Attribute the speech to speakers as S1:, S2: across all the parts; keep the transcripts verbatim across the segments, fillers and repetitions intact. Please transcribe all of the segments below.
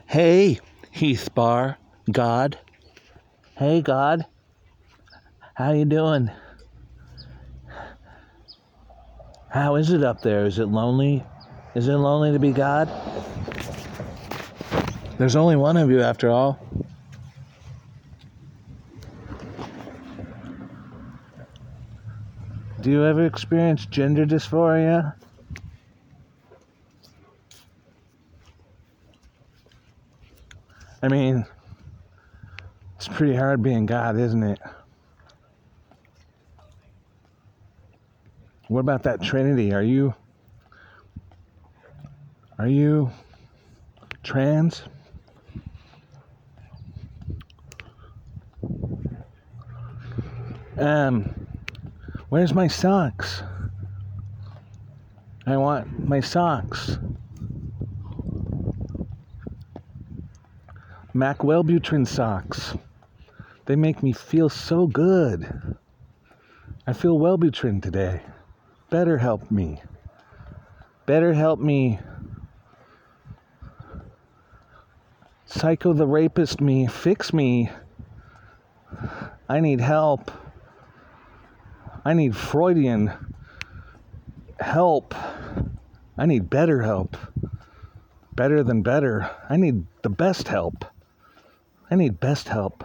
S1: Hey, Heath Bar, God. Hey, God. How you doing? How is it up there? Is it lonely? Is it lonely to be God? There's only one of you after all. Do you ever experience gender dysphoria? I mean, it's pretty hard being God, isn't it? What about that Trinity? Are you... Are you... trans? Um... Where's my socks? I want my socks. Mac Wellbutrin socks. They make me feel so good. I feel Wellbutrin today. Better help me. Better help me. Psycho the rapist me. Fix me. I need help. I need Freudian help. I need better help. Better than better. I need the best help. I need best help.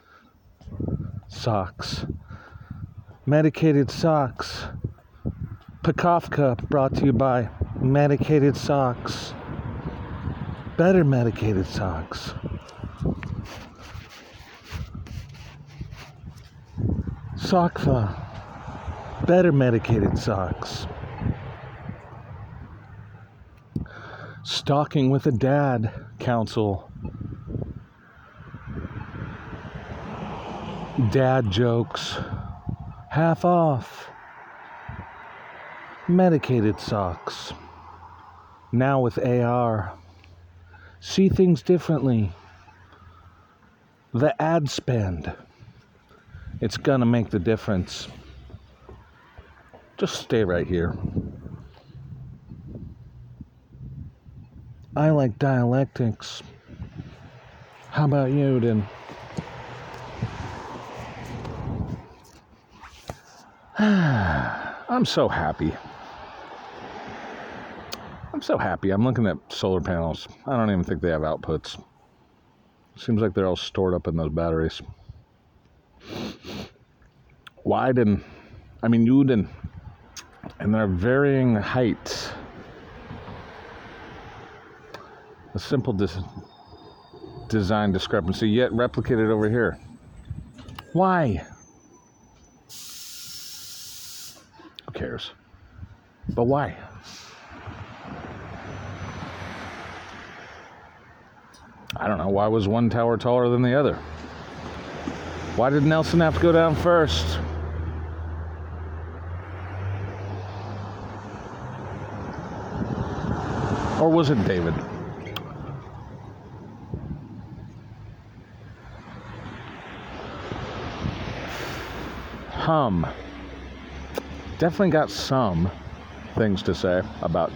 S1: Socks. Medicated socks. Pakofka brought to you by Medicated Socks. Better medicated socks. Sockfa. Better medicated socks. Stalking with a Dad Council. Dad jokes. Half off. Medicated socks. Now with A R. See things differently. The ad spend. It's gonna make the difference. Just stay right here. I like dialectics. How about you, then? I'm so happy. I'm so happy. I'm looking at solar panels. I don't even think they have outputs. Seems like they're all stored up in those batteries. Wide and, I mean, nude and, and they're varying heights. A simple dis- design discrepancy, yet replicated over here. Why? Who cares? But why? I don't know. Why was one tower taller than the other? Why did Nelson have to go down first? Or was it David? Hum. Definitely got some things to say about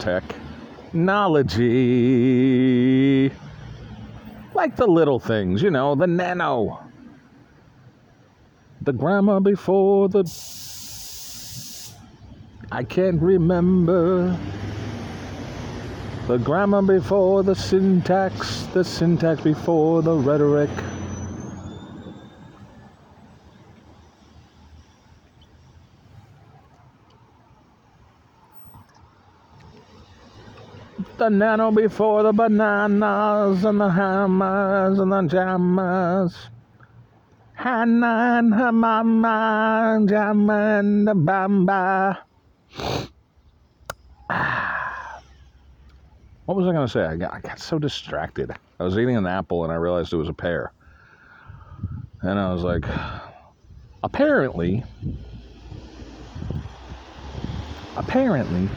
S1: technology. Like the little things, you know, the nano. The grammar before the... I can't remember. The grammar before the syntax. The syntax before the rhetoric. The nano before the bananas and the hammers and the jammers. Hanan, hamama, jamman, the bamba. What was I going to say? I got, I got so distracted. I was eating an apple and I realized it was a pear. And I was like, apparently, apparently,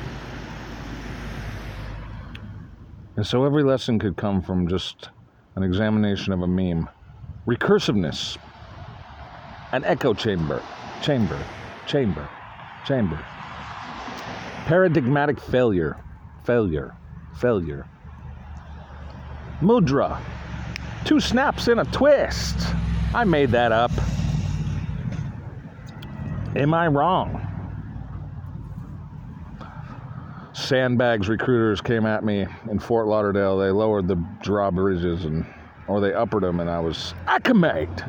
S1: and so every lesson could come from just an examination of a meme. Recursiveness. An echo chamber. Chamber. Chamber. Chamber. Paradigmatic failure. Failure. Failure. Mudra. Two snaps in a twist. I made that up. Am I wrong? Sandbags recruiters came at me in Fort Lauderdale. They lowered the drawbridges and or they uppered them, and I was acclimated.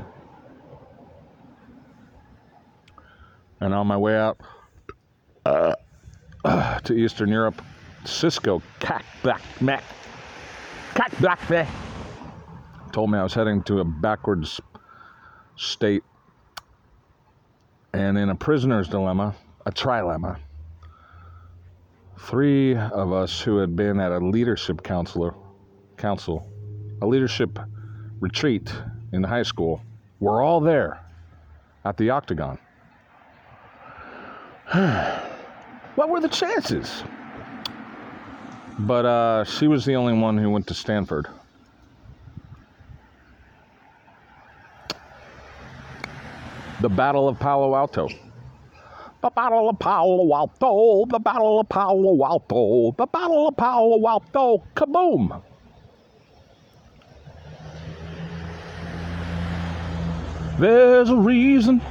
S1: And on my way out uh, uh, to Eastern Europe, Cisco cack black mac cack black mac told me I was heading to a backwards state and in a prisoner's dilemma, a trilemma. Three of us who had been at a leadership counselor, council, a leadership retreat in high school, were all there at the Octagon. What were the chances? But uh, she was the only one who went to Stanford. The Battle of Palo Alto. The Battle of Palo Alto, the Battle of Palo Alto, the Battle of Palo Alto, kaboom! There's a reason.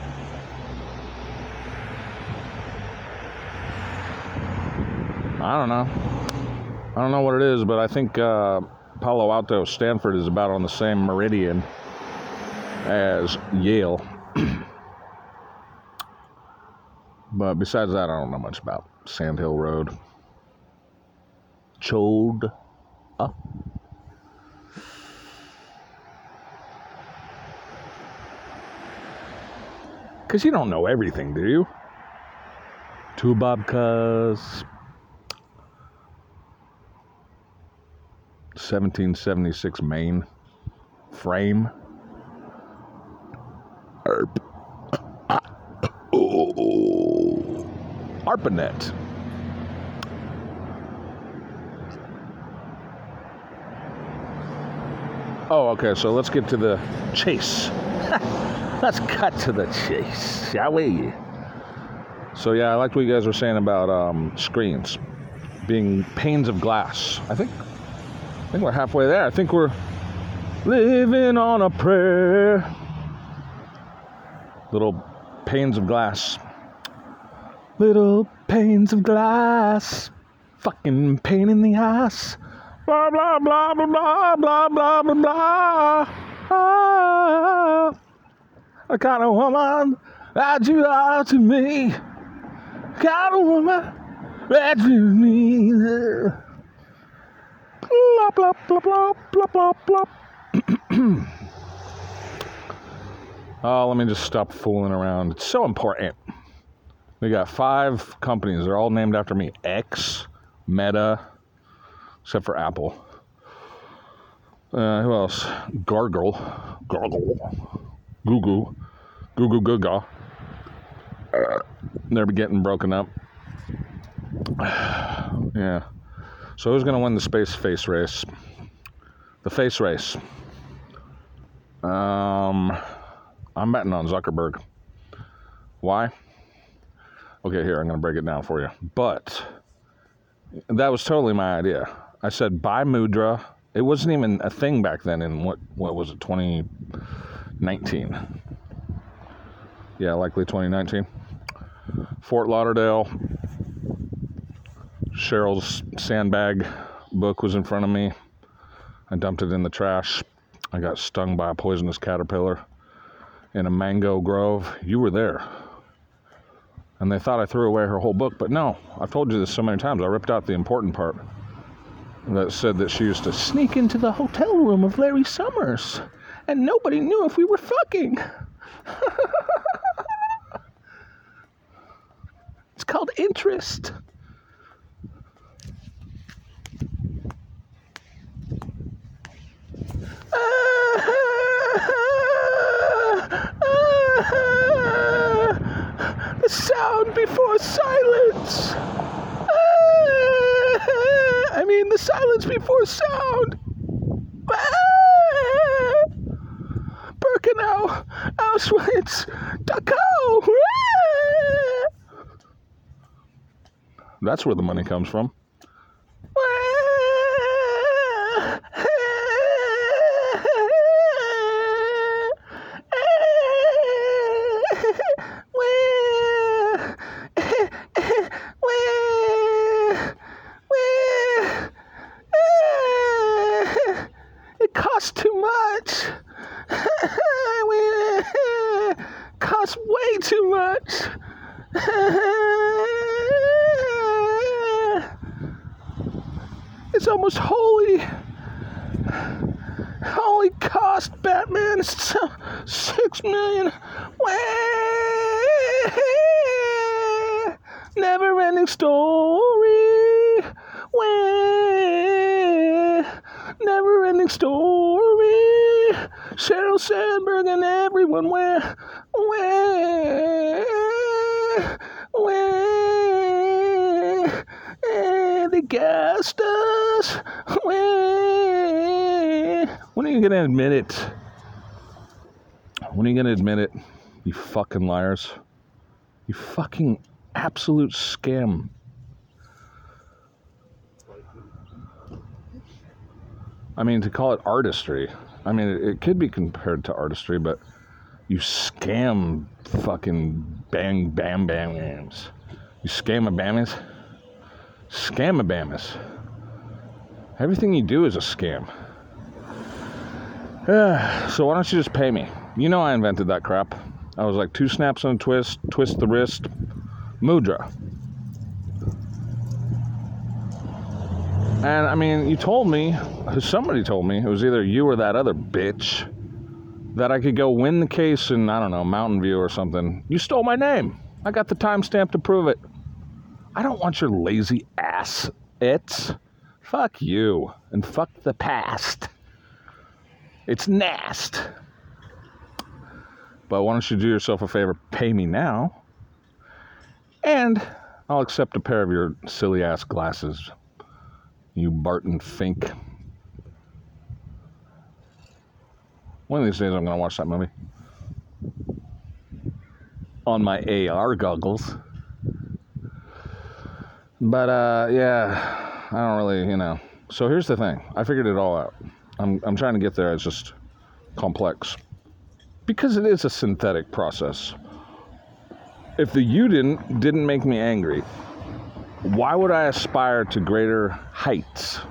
S1: I don't know. I don't know what it is, but I think uh, Palo Alto, Stanford is about on the same meridian as Yale. But besides that, I don't know much about Sand Hill Road. Chode. Uh. Because you don't know everything, do you? Two babkas. seventeen seventy-six Maine. Frame. Erp. Oh. ARPANET. Oh, okay, so let's get to the chase. Let's cut to the chase, shall we? So yeah, I liked what you guys were saying about um, screens being panes of glass. I think, I think we're halfway there. I think we're living on a prayer. Little panes of glass. Little panes of glass. Fucking pain in the ass. Blah, blah, blah, blah, blah, blah, blah, blah, blah. Ah, the kind of woman that you are to me. Kind of woman that you need. Blah, blah, blah, blah, blah, blah, blah. Oh, let me just stop fooling around. It's so important. We got five companies. They're all named after me. X, Meta, except for Apple. Uh, who else? Gargle. Gargle. Google. Google Gaga. Uh, they're getting broken up. Yeah. So who's going to win the space face race? The face race. Um, I'm betting on Zuckerberg. Why? Okay, here, I'm going to break it down for you. But that was totally my idea. I said, buy Mudra. It wasn't even a thing back then in, what, what was it, twenty nineteen? Yeah, likely twenty nineteen. Fort Lauderdale. Cheryl's sandbag book was in front of me. I dumped it in the trash. I got stung by a poisonous caterpillar in a mango grove. You were there. And they thought I threw away her whole book, but no. I've told you this so many times. I ripped out the important part that said that she used to sneak into the hotel room of Larry Summers, and nobody knew if we were fucking. It's called interest. The sound before silence. I mean, the silence before sound. Birkenau, Auschwitz, Dachau. That's where the money comes from. It's almost holy. Holy cost, Batman. It's six million. Wah! Never-ending story. Wah! Never-ending story. Sheryl Sandberg and everyone. Where? Where? Where? They gassed us. Where? When are you gonna admit it? When are you gonna admit it? You fucking liars. You fucking absolute scam. I mean, to call it artistry, I mean, it, it could be compared to artistry, but you scam fucking bang, bam, bam, bams. You scam-a-bammies. Scam-a-bammies. Everything you do is a scam. So why don't you just pay me? You know I invented that crap. I was like, two snaps on a twist, twist the wrist, mudra. And, I mean, you told me, somebody told me, it was either you or that other bitch, that I could go win the case in, I don't know, Mountain View or something. You stole my name. I got the timestamp to prove it. I don't want your lazy ass. It's fuck you and fuck the past. It's nast. But why don't you do yourself a favor? Pay me now. And I'll accept a pair of your silly ass glasses. You Barton Fink. One of these days I'm going to watch that movie. On my A R goggles. But, uh, yeah, I don't really, you know. So here's the thing. I figured it all out. I'm I'm trying to get there. It's just complex. Because it is a synthetic process. If the you didn't, didn't make me angry, why would I aspire to greater heights?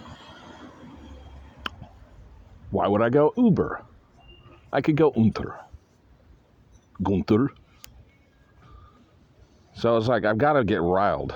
S1: Why would I go Uber? I could go Unter. Gunther. So I was like, I've got to get riled.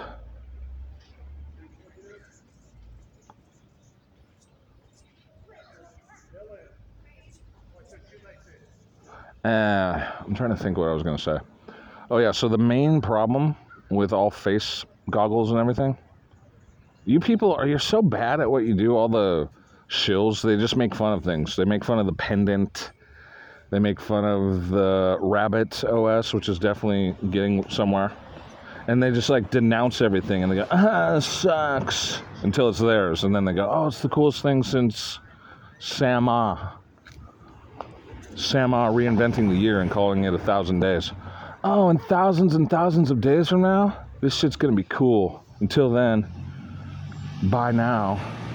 S1: Uh, I'm trying to think what I was going to say. Oh, yeah, so the main problem with all face goggles and everything, you people are, you're so bad at what you do, all the shills, they just make fun of things. They make fun of the pendant. They make fun of the Rabbit O S, which is definitely getting somewhere. And they just, like, denounce everything, and they go, ah, it sucks, until it's theirs. And then they go, oh, it's the coolest thing since Sam-Ah. Sam-Ah reinventing the year and calling it a thousand days. Oh, and thousands and thousands of days from now, this shit's gonna be cool. Until then, bye now.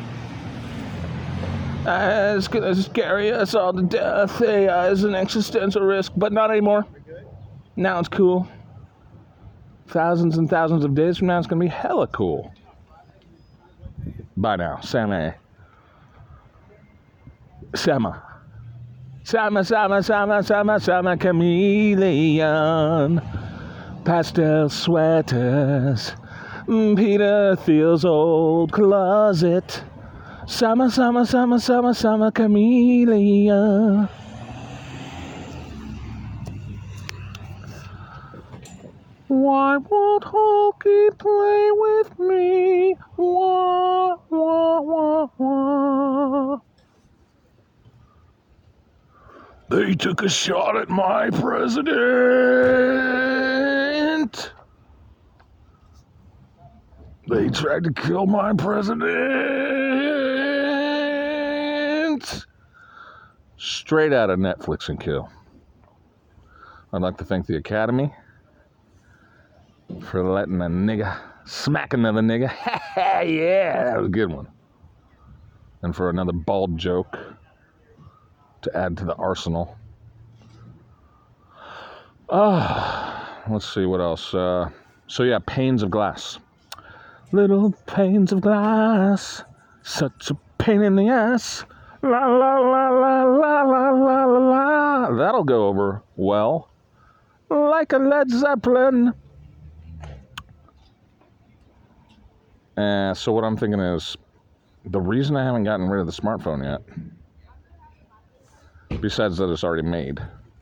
S1: Uh, it's gonna scare us all to death. A I is an existential risk, but not anymore. Now it's cool. Thousands and thousands of days from now, it's gonna be hella cool. Bye now, Sam-A. Sama. Sama, Sama, Sama, Sama, Sama, chameleon. Pastel sweaters. Peter Thiel's old closet. Sama, Sama, Sama, Sama, Sama, chameleon. Why won't Hulky play with me? Wah, wah, wah, wah. They took a shot at my president. They tried to kill my president. Straight out of Netflix and Kill. I'd like to thank the Academy for letting a nigga smack another nigga. Yeah, that was a good one. And for another bald joke to add to the arsenal. Ah, oh, let's see what else. Uh, so yeah, panes of glass. Little panes of glass, such a pain in the ass. La la la la la la la la la. That'll go over well, like a Led Zeppelin. Uh, so what I'm thinking is, the reason I haven't gotten rid of the smartphone yet, besides that it's already made,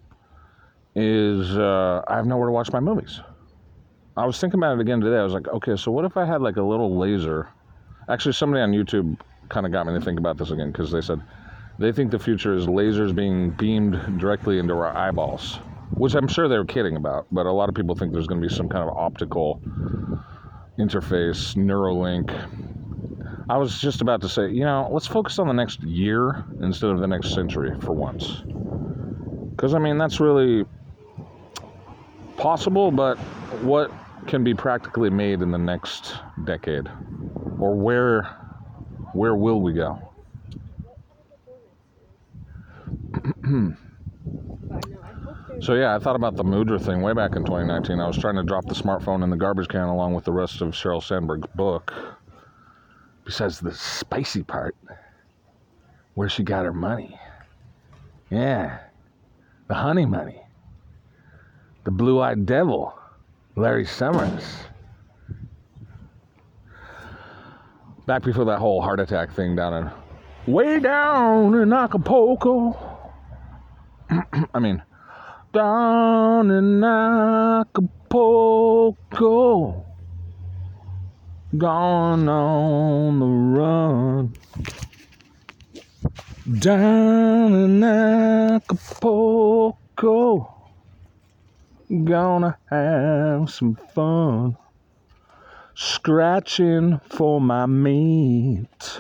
S1: is uh, I have nowhere to watch my movies. I was thinking about it again today. I was like, okay, so what if I had like a little laser? Actually, somebody on YouTube kind of got me to think about this again, because they said they think the future is lasers being beamed directly into our eyeballs, which I'm sure they were kidding about, but a lot of people think there's going to be some kind of optical interface, Neuralink. I was just about to say, you know, let's focus on the next year instead of the next century for once. Because, I mean, that's really possible, but what can be practically made in the next decade? Or where, where will we go? So yeah, I thought about the Mudra thing way back in twenty nineteen. I was trying to drop the smartphone in the garbage can along with the rest of Sheryl Sandberg's book. Besides the spicy part, where she got her money. Yeah, the honey money. The blue-eyed devil, Larry Summers. Back before that whole heart attack thing down in, way down in Acapulco. I mean, down in Acapulco, gone on the run. Down in Acapulco, gonna have some fun, scratching for my meat.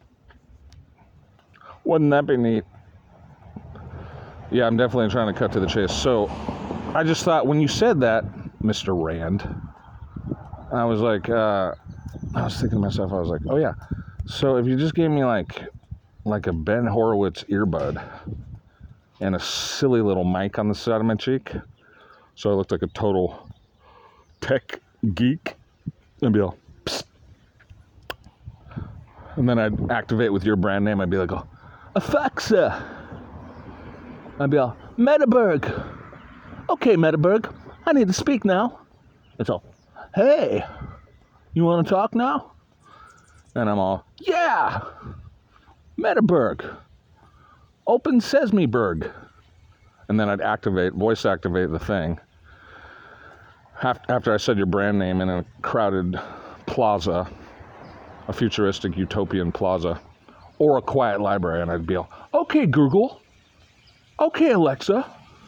S1: Wouldn't that be neat? Yeah, I'm definitely trying to cut to the chase. So, I just thought when you said that, Mister Rand, I was like, uh, I was thinking to myself, I was like, oh yeah. So if you just gave me like, like a Ben Horowitz earbud and a silly little mic on the side of my cheek, so I looked like a total tech geek, I'd be all, psst. And then I'd activate with your brand name. I'd be like, oh, Alexa. I'd be all, Metaberg. Okay, Metaberg, I need to speak now. It's all, hey, you want to talk now? And I'm all, yeah, Metaberg, open Sesameberg. And then I'd activate, voice activate the thing. After I said your brand name in a crowded plaza, a futuristic utopian plaza, or a quiet library, and I'd be all, okay, Google. Okay, Alexa.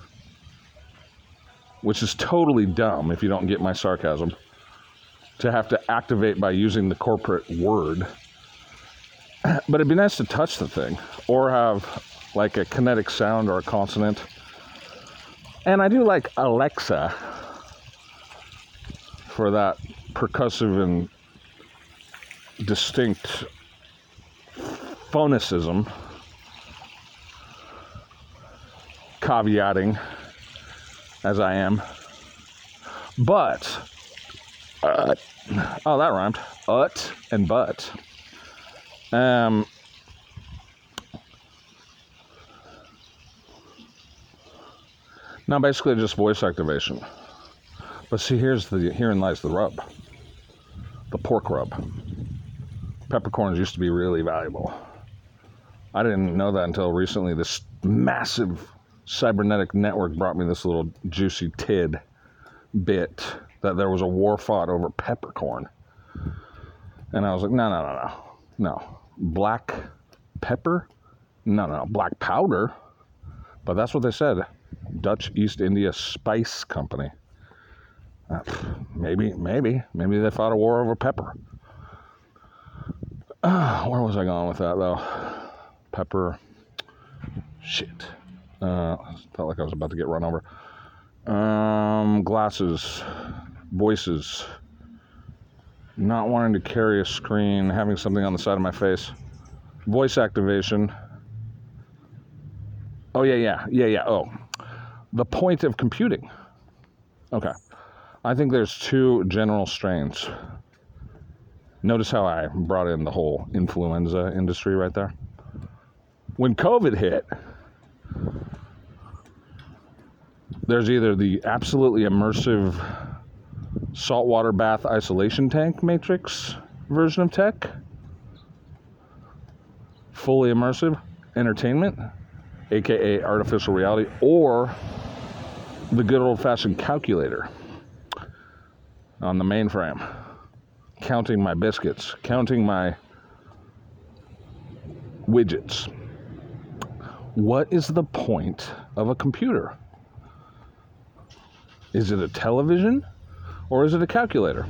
S1: Which is totally dumb if you don't get my sarcasm. To have to activate by using the corporate word. But it'd be nice to touch the thing. Or have like a kinetic sound or a consonant. And I do like Alexa for that percussive and distinct phonicism. Caveating as I am, but uh, oh, that rhymed. Ut and but. Um, now, basically, just voice activation. But see, here's the herein lies the rub. The pork rub. Peppercorns used to be really valuable. I didn't know that until recently. This massive cybernetic network brought me this little juicy tid bit that there was a war fought over peppercorn. And I was like, no, no, no, no. No. Black pepper? No, no, no. Black powder? But that's what they said. Dutch East India Spice Company. Uh, maybe, maybe. Maybe they fought a war over pepper. Uh, where was I going with that, though? Pepper. Shit. Uh, felt like I was about to get run over. Um, glasses, voices, not wanting to carry a screen, having something on the side of my face, voice activation. Oh, yeah, yeah, yeah, yeah. Oh, the point of computing. Okay. I think there's two general strains. Notice how I brought in the whole influenza industry right there. When COVID hit, there's either the absolutely immersive saltwater bath isolation tank matrix version of tech, fully immersive entertainment, aka artificial reality, or the good old-fashioned calculator on the mainframe, counting my biscuits, counting my widgets. What is the point of a computer? Is it a television or is it a calculator?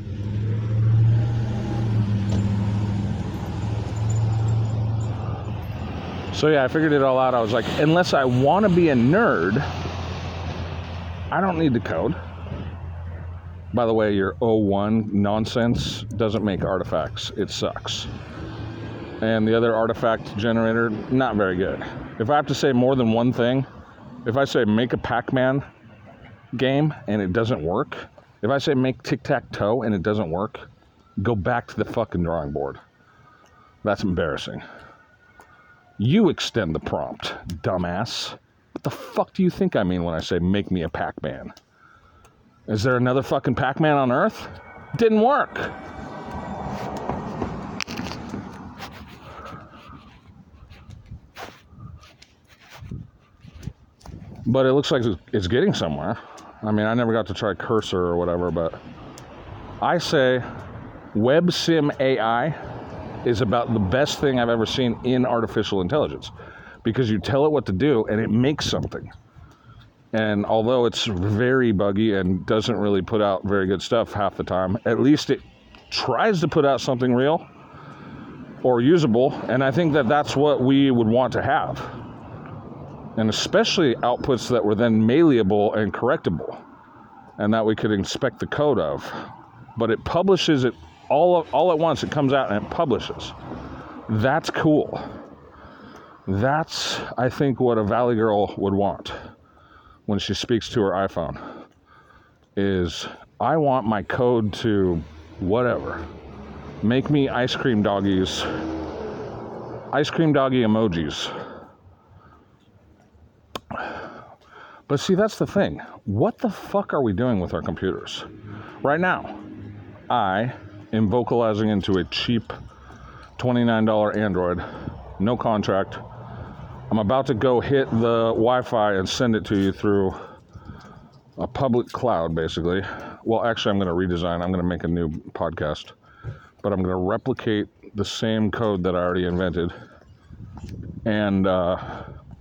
S1: So yeah, I figured it all out. I was like, unless I want to be a nerd, I don't need to code. By the way, your O one nonsense doesn't make artifacts. It sucks. And the other artifact generator, not very good. If I have to say more than one thing, if I say make a Pac-Man game and it doesn't work, if I say make tic-tac-toe and it doesn't work, go back to the fucking drawing board. That's embarrassing. You extend the prompt, dumbass. What the fuck do you think I mean when I say make me a Pac-Man? Is there another fucking Pac-Man on Earth? Didn't work. But it looks like it's getting somewhere. I mean, I never got to try Cursor or whatever, but I say WebSim A I is about the best thing I've ever seen in artificial intelligence, because you tell it what to do and it makes something. And although it's very buggy and doesn't really put out very good stuff half the time, at least it tries to put out something real or usable. And I think that that's what we would want to have. And especially outputs that were then malleable and correctable, and that we could inspect the code of. But it publishes it all, all at once. It comes out and it publishes. That's cool. That's, I think, what a Valley girl would want when she speaks to her iPhone, is I want my code to whatever. Make me ice cream doggies, ice cream doggy emojis. But see, that's the thing. What the fuck are we doing with our computers? Right now, I am vocalizing into a cheap twenty-nine dollars Android, no contract. I'm about to go hit the Wi-Fi and send it to you through a public cloud, basically. Well, actually, I'm going to redesign. I'm going to make a new podcast. But I'm going to replicate the same code that I already invented. And, uh...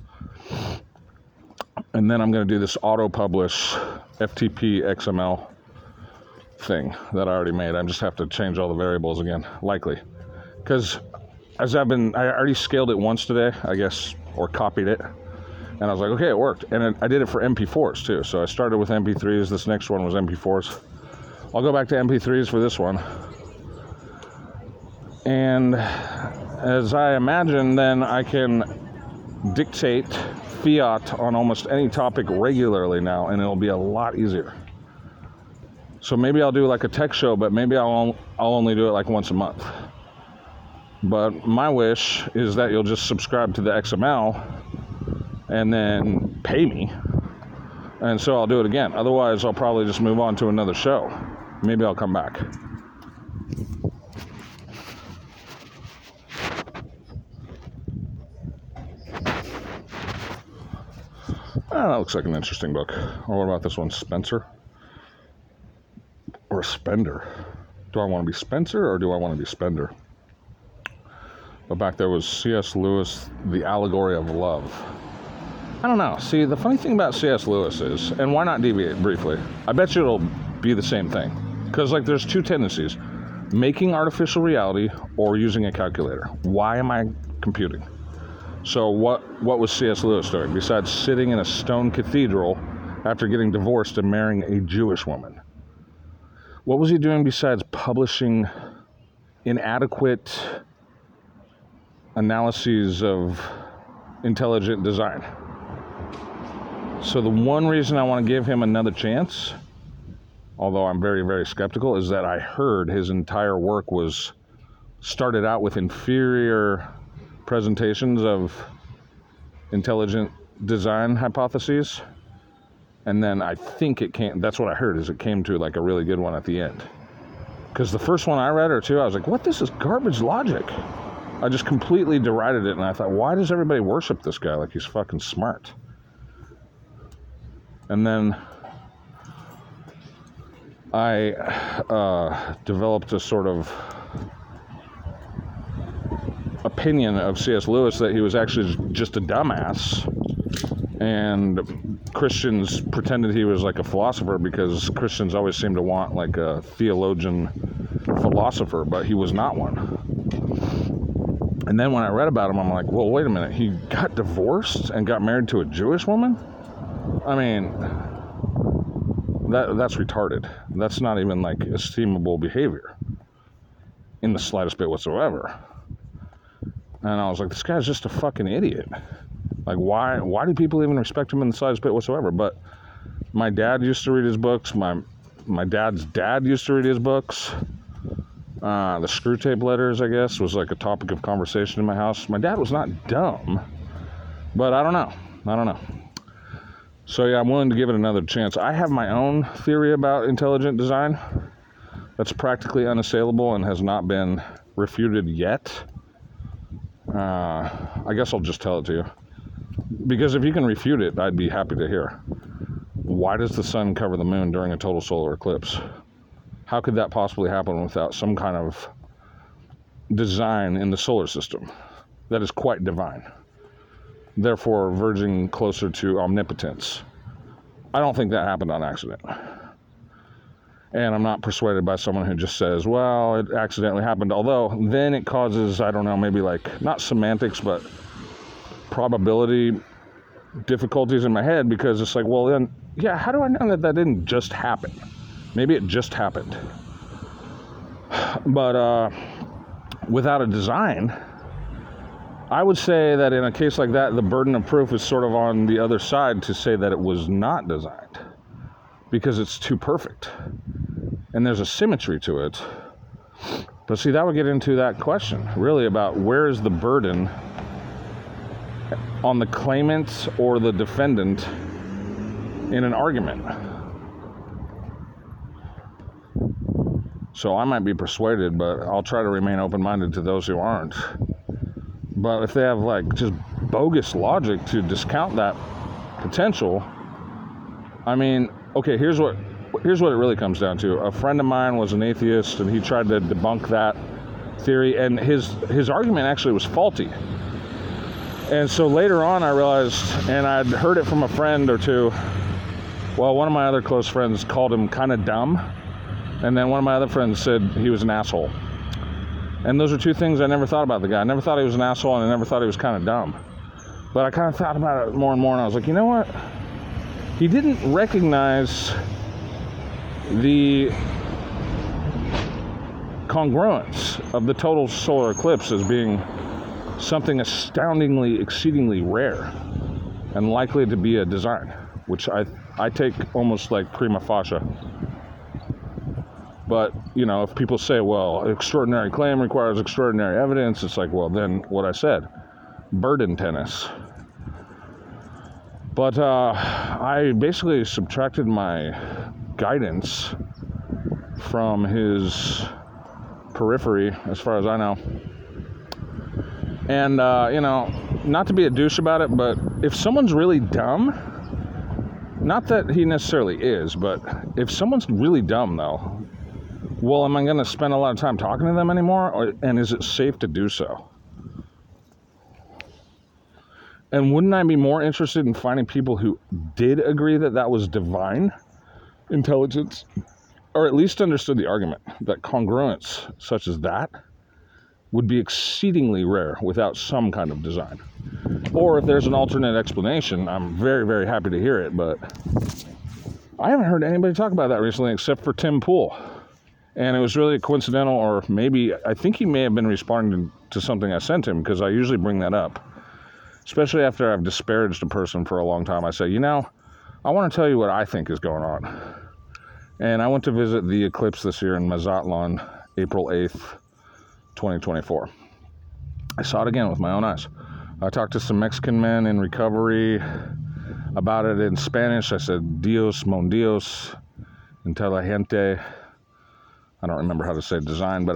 S1: And then I'm going to do this auto-publish F T P X M L thing that I already made. I just have to change all the variables again, likely. Because as I've been, I already scaled it once today, I guess, or copied it. And I was like, okay, it worked. And it, I did it for M P fours too. So I started with M P threes. This next one was M P fours. I'll go back to M P threes for this one. And as I imagine, then I can dictate fiat on almost any topic regularly now, and it'll be a lot easier. So maybe I'll do like a tech show, but maybe I'll I'll only do it like once a month. But my wish is that you'll just subscribe to the X M L and then pay me, and so I'll do it again. Otherwise, I'll probably just move on to another show. Maybe I'll come back. Ah, that looks like an interesting book. Or what about this one, Spencer? Or Spender? Do I want to be Spencer or do I want to be Spender? But back there was C S Lewis, The Allegory of Love. I don't know. See, the funny thing about C S Lewis is, and why not deviate briefly? I bet you it'll be the same thing. Because, like, there's two tendencies. Making artificial reality or using a calculator. Why am I computing? So what what was C S Lewis doing besides sitting in a stone cathedral after getting divorced and marrying a Jewish woman? What was he doing besides publishing inadequate analyses of intelligent design? So the one reason I want to give him another chance, although I'm very, very skeptical, is that I heard his entire work was started out with inferior presentations of intelligent design hypotheses, and then I think it came, that's what I heard, is it came to like a really good one at the end. Because the first one I read or two, I was like, what, this is garbage logic. I just completely derided it, and I thought, why does everybody worship this guy like he's fucking smart? And then I uh, developed a sort of opinion of C S Lewis that he was actually just a dumbass, and Christians pretended he was like a philosopher because Christians always seem to want like a theologian philosopher, but he was not one. And then when I read about him, I'm like, well, wait a minute, he got divorced and got married to a Jewish woman? I mean, that that's retarded. That's not even like esteemable behavior in the slightest bit whatsoever. And I was like, this guy's just a fucking idiot. Like, why why do people even respect him in the slightest bit whatsoever? But my dad used to read his books. My my dad's dad used to read his books. Uh, the Screw Tape Letters, I guess, was like a topic of conversation in my house. My dad was not dumb, but I don't know. I don't know. So yeah, I'm willing to give it another chance. I have my own theory about intelligent design that's practically unassailable and has not been refuted yet. Uh, I guess I'll just tell it to you. Because if you can refute it, I'd be happy to hear. Why does the sun cover the moon during a total solar eclipse? How could that possibly happen without some kind of design in the solar system that is quite divine, therefore verging closer to omnipotence? I don't think that happened on accident. And I'm not persuaded by someone who just says, well, it accidentally happened. Although then it causes, I don't know, maybe like, not semantics, but probability difficulties in my head, because it's like, well then, yeah, how do I know that that didn't just happen? Maybe it just happened. But uh, without a design, I would say that in a case like that, the burden of proof is sort of on the other side to say that it was not designed, because it's too perfect. And there's a symmetry to it. But see, that would get into that question, really, about where is the burden on the claimant or the defendant in an argument. So I might be persuaded, but I'll try to remain open-minded to those who aren't. But if they have like just bogus logic to discount that potential, I mean, okay, here's what here's what it really comes down to. A friend of mine was an atheist, and he tried to debunk that theory, and his his argument actually was faulty. And so later on I realized, and I'd heard it from a friend or two, well, one of my other close friends called him kind of dumb, and then one of my other friends said he was an asshole. And those are two things I never thought about the guy. I never thought he was an asshole, and I never thought he was kind of dumb. But I kind of thought about it more and more, and I was like, you know what? He didn't recognize the congruence of the total solar eclipse as being something astoundingly, exceedingly rare and likely to be a design, which I I take almost like prima facie. But, you know, if people say, well, extraordinary claim requires extraordinary evidence, it's like, well, then what I said, burden tennis. But uh, I basically subtracted my guidance from his periphery, as far as I know. And, uh, you know, not to be a douche about it, but if someone's really dumb, not that he necessarily is, but if someone's really dumb, though, well, am I going to spend a lot of time talking to them anymore? Or, and is it safe to do so? And wouldn't I be more interested in finding people who did agree that that was divine intelligence? Or at least understood the argument that congruence such as that would be exceedingly rare without some kind of design. Or if there's an alternate explanation, I'm very, very happy to hear it. But I haven't heard anybody talk about that recently except for Tim Pool. And it was really coincidental, or maybe, I think he may have been responding to something I sent him, because I usually bring that up. Especially after I've disparaged a person for a long time. I say, you know, I want to tell you what I think is going on. And I went to visit the eclipse this year in Mazatlan, April eighth, twenty twenty-four. I saw it again with my own eyes. I talked to some Mexican men in recovery about it in Spanish. I said, Dios, mon Dios, inteligente. I don't remember how to say design, but I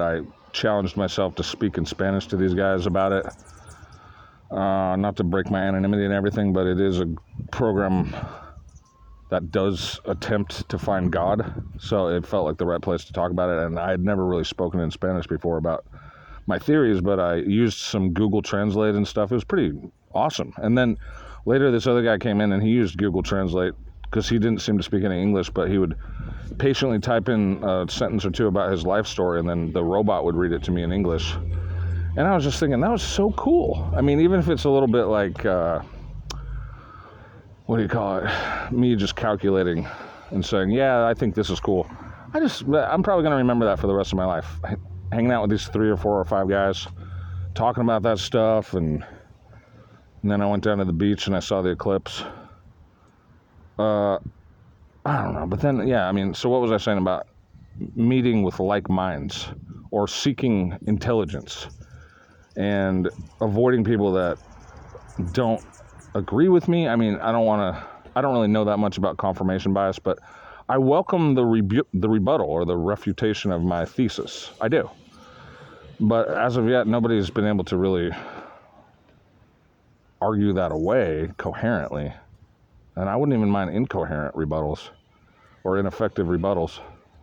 S1: challenged myself to speak in Spanish to these guys about it. Uh, not to break my anonymity and everything, but it is a program that does attempt to find God. So it felt like the right place to talk about it. And I had never really spoken in Spanish before about my theories, but I used some Google Translate and stuff. It was pretty awesome. And then later this other guy came in and he used Google Translate because he didn't seem to speak any English, but he would patiently type in a sentence or two about his life story, and then the robot would read it to me in English. And I was just thinking, that was so cool. I mean, even if it's a little bit like, uh, what do you call it? Me just calculating and saying, yeah, I think this is cool. I just, I'm probably going to remember that for the rest of my life. Hanging out with these three or four or five guys, talking about that stuff. And, and then I went down to the beach and I saw the eclipse. Uh, I don't know. But then, yeah, I mean, so what was I saying about meeting with like minds or seeking intelligence? And avoiding people that don't agree with me. I mean, I don't want to, I don't really know that much about confirmation bias, but I welcome the rebu- the rebuttal or the refutation of my thesis. I do. But as of yet, nobody's been able to really argue that away coherently. And I wouldn't even mind incoherent rebuttals or ineffective rebuttals.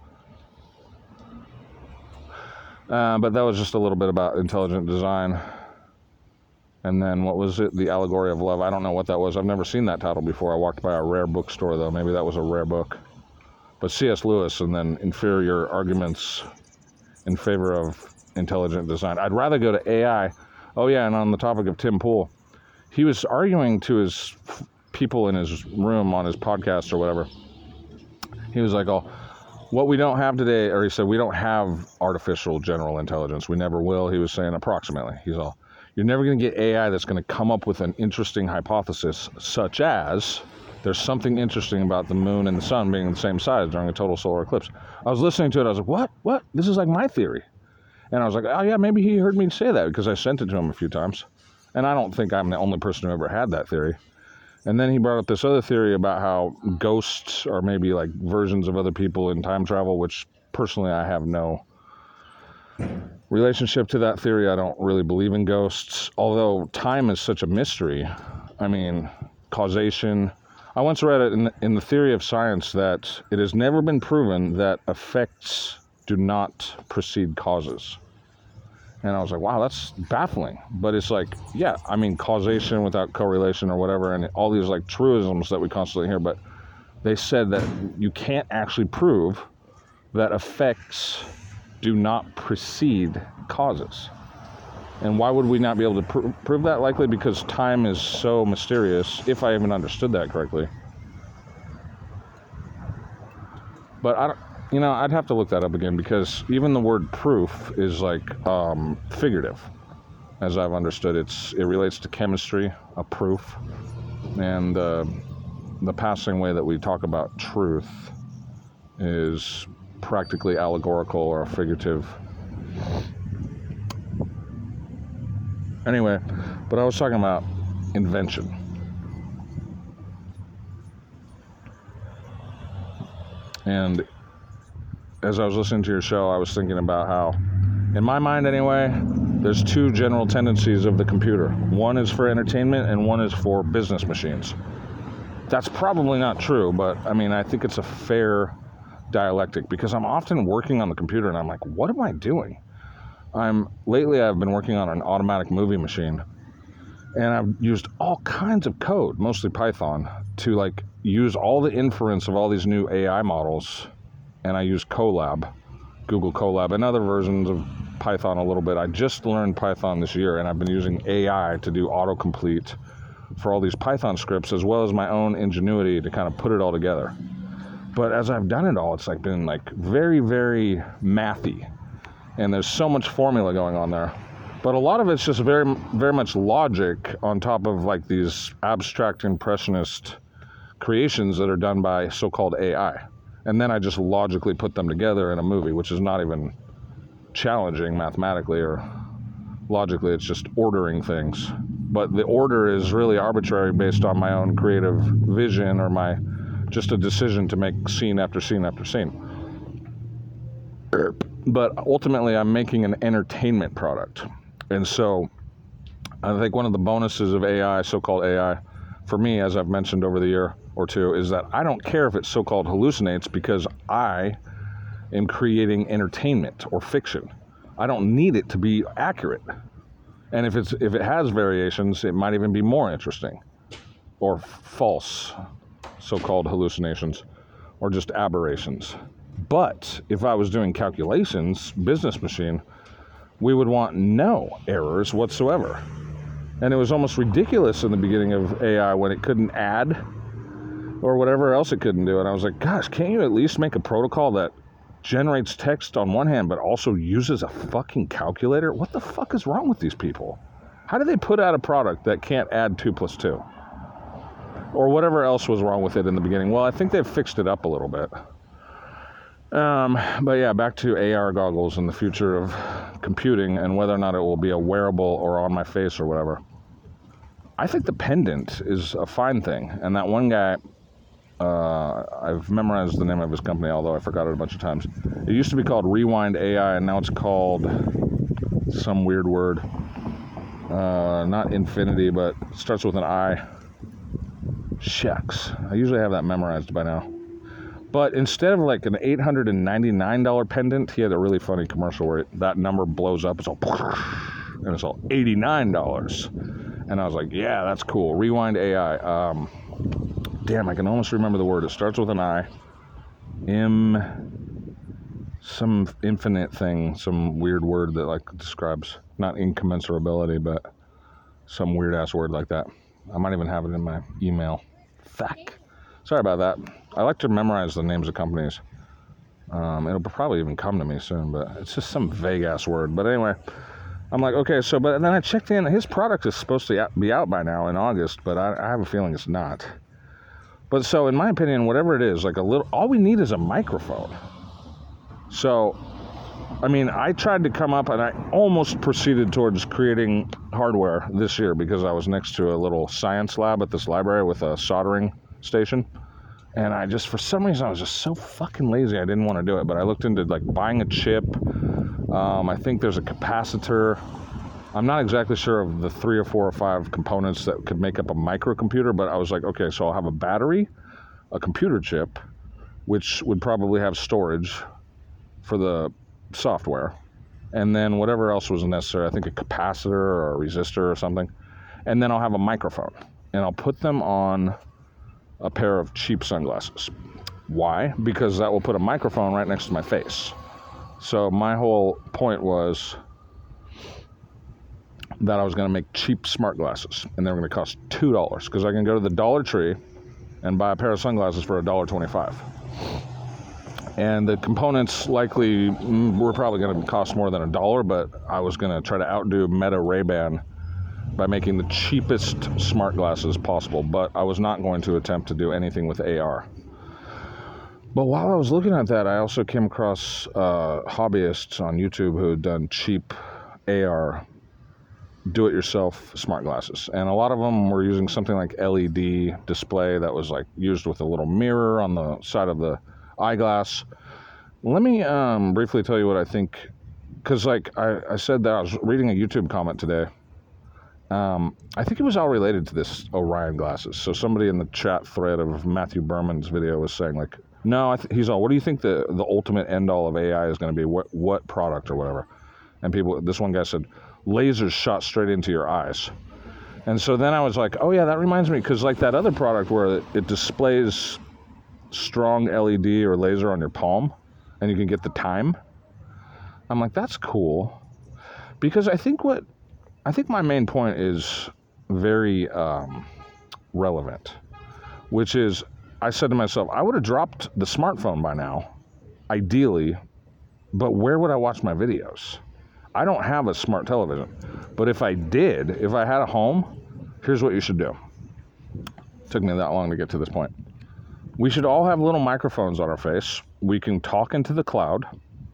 S1: Uh, but that was just a little bit about intelligent design. And then what was it? The Allegory of Love. I don't know what that was. I've never seen that title before. I walked by a rare bookstore, though. Maybe that was a rare book. But C S Lewis, and then Inferior Arguments in Favor of Intelligent Design. I'd rather go to A I. Oh, yeah, and on the topic of Tim Pool, he was arguing to his people in his room on his podcast or whatever. He was like, oh, what we don't have today, or he said, we don't have artificial general intelligence. We never will. He was saying approximately. He's all, you're never going to get A I that's going to come up with an interesting hypothesis, such as there's something interesting about the moon and the sun being the same size during a total solar eclipse. I was listening to it. I was like, what? What? This is like my theory. And I was like, oh, yeah, maybe he heard me say that because I sent it to him a few times. And I don't think I'm the only person who ever had that theory. And then he brought up this other theory about how ghosts are maybe like versions of other people in time travel, which personally I have no relationship to that theory. I don't really believe in ghosts, although time is such a mystery. I mean, causation. I once read it in, in the Theory of Science that it has never been proven that effects do not precede causes. And I was like, wow, that's baffling. But it's like, yeah, I mean, causation without correlation or whatever, and all these like truisms that we constantly hear. But they said that you can't actually prove that effects do not precede causes. And why would we not be able to pr- prove that? Likely because time is so mysterious, if I even understood that correctly. But I don't, you know, I'd have to look that up again because even the word proof is like um, figurative. As I've understood, it's it relates to chemistry, a proof, and uh, the passing way that we talk about truth is practically allegorical or figurative. Anyway, but I was talking about invention. And as I was listening to your show, I was thinking about how, in my mind anyway, there's two general tendencies of the computer. One is for entertainment and one is for business machines. That's probably not true, but I mean, I think it's a fair dialectic because I'm often working on the computer and I'm like, what am I doing? I'm lately I've been working on an automatic movie machine, and I've used all kinds of code, mostly Python, to like use all the inference of all these new A I models. And I use Colab, Google Colab, and other versions of Python a little bit. I just learned Python this year, and I've been using A I to do autocomplete for all these Python scripts, as well as my own ingenuity to kind of put it all together. But as I've done it all, it's like been like very, very mathy. And there's so much formula going on there. But a lot of it's just very, very much logic on top of like these abstract impressionist creations that are done by so-called A I. And then I just logically put them together in a movie, which is not even challenging mathematically or logically. It's just ordering things. But the order is really arbitrary based on my own creative vision or my just a decision to make scene after scene after scene. but ultimately I'm making an entertainment product. And so I think one of the bonuses of A I, so-called A I, for me, as I've mentioned over the year or two, is that I don't care if it so-called hallucinates because I am creating entertainment or fiction. I don't need it to be accurate. And if it's if it has variations, it might even be more interesting, or false so-called hallucinations, or just aberrations. But if I was doing calculations, business machine, we would want no errors whatsoever. And it was almost ridiculous in the beginning of A I when it couldn't add or whatever else it couldn't do. And I was like, gosh, can't you at least make a protocol that generates text on one hand, but also uses a fucking calculator? What the fuck is wrong with these people? How do they put out a product that can't add two plus two? Or whatever else was wrong with it in the beginning. Well, I think they've fixed it up a little bit. Um, but yeah, back to A R goggles and the future of computing and whether or not it will be a wearable or on my face or whatever. I think the pendant is a fine thing. And that one guy, uh, I've memorized the name of his company, although I forgot it a bunch of times. It used to be called Rewind A I, and now it's called some weird word. Uh, not infinity, but it starts with an I. Shucks. I usually have that memorized by now. But instead of like an eight hundred ninety-nine dollars pendant, he had a really funny commercial where it, that number blows up. It's all, and it's all eighty-nine dollars. And I was like, yeah, that's cool. Rewind A I. Um, damn, I can almost remember the word. It starts with an I. M, some infinite thing, some weird word that like describes, not incommensurability, but some weird ass word like that. I might even have it in my email. Fuck. Sorry about that. I like to memorize the names of companies. Um, it'll probably even come to me soon, but it's just some vague-ass word. But anyway, I'm like, okay, so, but then I checked in. His product is supposed to be out by now in August, but I, I have a feeling it's not. But so, in my opinion, whatever it is, like a little, all we need is a microphone. So, I mean, I tried to come up, and I almost proceeded towards creating hardware this year because I was next to a little science lab at this library with a soldering station. And I just, for some reason, I was just so fucking lazy, I didn't want to do it. But I looked into, like, buying a chip. Um, I think there's a capacitor. I'm not exactly sure of the three or four or five components that could make up a microcomputer. But I was like, okay, so I'll have a battery, a computer chip, which would probably have storage for the software. And then whatever else was necessary, I think a capacitor or a resistor or something. And then I'll have a microphone. And I'll put them on a pair of cheap sunglasses. Why? Because that will put a microphone right next to my face. So my whole point was that I was going to make cheap smart glasses, and they were going to cost two dollars, because I can go to the Dollar Tree and buy a pair of sunglasses for one dollar twenty-five. And the components likely were probably going to cost more than a dollar, but I was going to try to outdo Meta Ray-Ban by making the cheapest smart glasses possible, but I was not going to attempt to do anything with A R. But while I was looking at that, I also came across uh, hobbyists on YouTube who had done cheap A R, do-it-yourself smart glasses. And a lot of them were using something like L E D display that was like used with a little mirror on the side of the eyeglass. Let me um, briefly tell you what I think, because like I, I said that I was reading a YouTube comment today. Um, I think it was all related to this Orion glasses. So somebody in the chat thread of Matthew Berman's video was saying like, no, I th- he's all, what do you think the, the ultimate end all of A I is going to be? What, what product or whatever? And people, this one guy said, lasers shot straight into your eyes. And so then I was like, oh yeah, that reminds me, because like that other product where it, it displays strong L E D or laser on your palm and you can get the time. I'm like, that's cool. Because I think what, I think my main point is very um, relevant, which is I said to myself, I would have dropped the smartphone by now, ideally, but where would I watch my videos? I don't have a smart television, but if I did, if I had a home, here's what you should do. It took me that long to get to this point. We should all have little microphones on our face. We can talk into the cloud.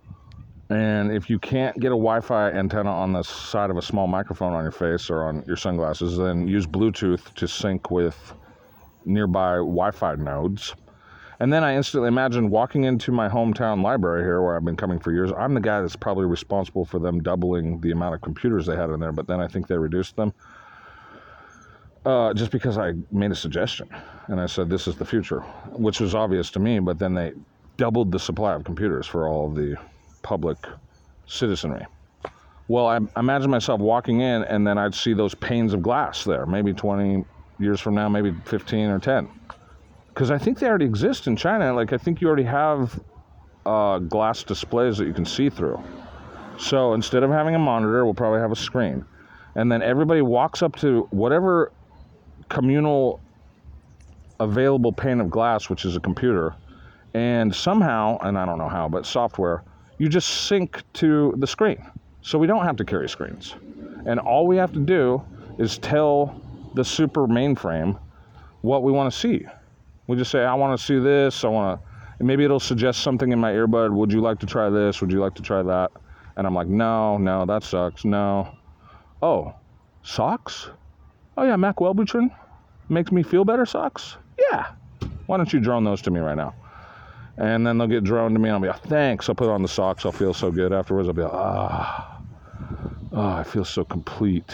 S1: And if you can't get a Wi-Fi antenna on the side of a small microphone on your face or on your sunglasses, then use Bluetooth to sync with nearby Wi-Fi nodes. And then I instantly imagined walking into my hometown library here, where I've been coming for years. I'm the guy that's probably responsible for them doubling the amount of computers they had in there, but then I think they reduced them. Uh, just because I made a suggestion. And I said, this is the future, which was obvious to me, but then they doubled the supply of computers for all of the public citizenry. Well, I imagine myself walking in, and then I'd see those panes of glass there, maybe twenty years from now, maybe fifteen or ten. Because I think they already exist in China. Like, I think you already have uh, glass displays that you can see through. So instead of having a monitor, we'll probably have a screen. And then everybody walks up to whatever communal available pane of glass, which is a computer, and somehow, and I don't know how, but software, you just sync to the screen. So we don't have to carry screens. And all we have to do is tell the super mainframe what we want to see. We just say, I want to see this, I want to, and maybe it'll suggest something in my earbud. Would you like to try this? Would you like to try that? And I'm like, no, no, that sucks, no. Oh, socks? Oh yeah, Mac Wellbutrin makes me feel better socks? Yeah. Why don't you drone those to me right now? And then they'll get droned to me, and I'll be like, thanks. I'll put on the socks. I'll feel so good afterwards. I'll be like, ah, oh, I feel so complete.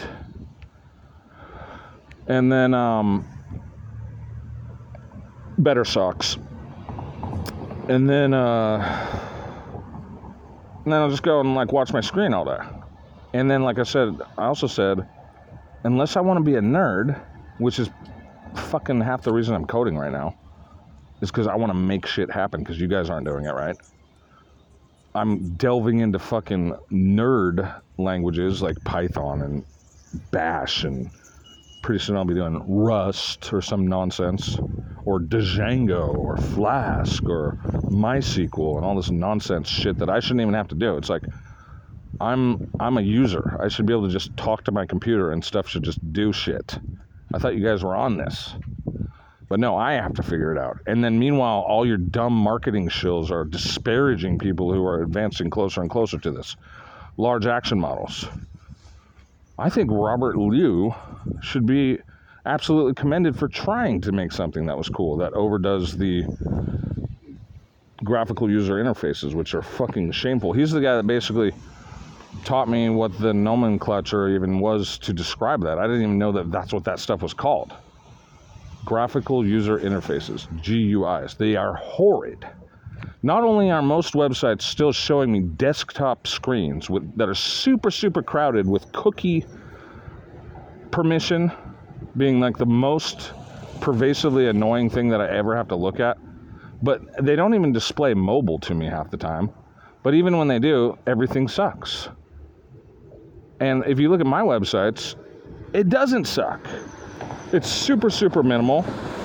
S1: And then, um, better socks. And then, uh, and then I'll just go and like watch my screen all day. And then, like I said, I also said, unless I want to be a nerd, which is fucking half the reason I'm coding right now, is because I want to make shit happen because you guys aren't doing it right. I'm delving into fucking nerd languages like Python and Bash, and pretty soon I'll be doing Rust or some nonsense, or Django or Flask or MySQL and all this nonsense shit that I shouldn't even have to do. It's like, I'm I'm a user. I should be able to just talk to my computer and stuff should just do shit. I thought you guys were on this. But no, I have to figure it out. And then meanwhile, all your dumb marketing shills are disparaging people who are advancing closer and closer to this. Large action models. I think Robert Liu should be absolutely commended for trying to make something that was cool, that overdoes the graphical user interfaces, which are fucking shameful. He's the guy that basically taught me what the nomenclature even was to describe that. I didn't even know that that's what that stuff was called. Graphical user interfaces, G U Is. They are horrid. Not only are most websites still showing me desktop screens with, that are super, super crowded with cookie permission being like the most pervasively annoying thing that I ever have to look at, but they don't even display mobile to me half the time. But even when they do, everything sucks. And if you look at my websites, it doesn't suck. It's super, super minimal.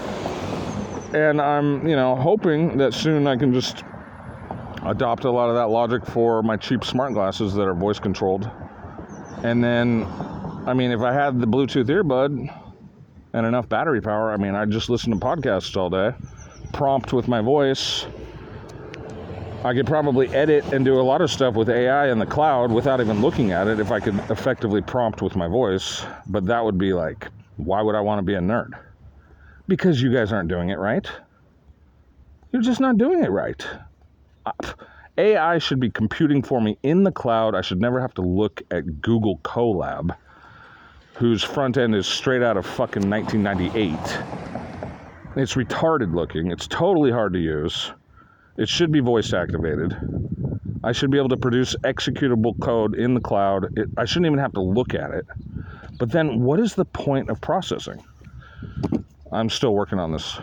S1: And I'm, you know, hoping that soon I can just adopt a lot of that logic for my cheap smart glasses that are voice controlled. And then, I mean, if I had the Bluetooth earbud and enough battery power, I mean, I'd just listen to podcasts all day, prompt with my voice. I could probably edit and do a lot of stuff with A I in the cloud without even looking at it if I could effectively prompt with my voice. But that would be like, why would I want to be a nerd? Because you guys aren't doing it right. You're just not doing it right. A I should be computing for me in the cloud. I should never have to look at Google Colab, whose front end is straight out of fucking nineteen ninety-eight. It's retarded looking. It's totally hard to use. It should be voice activated. I should be able to produce executable code in the cloud. It, I shouldn't even have to look at it. But then what is the point of processing? I'm still working on this.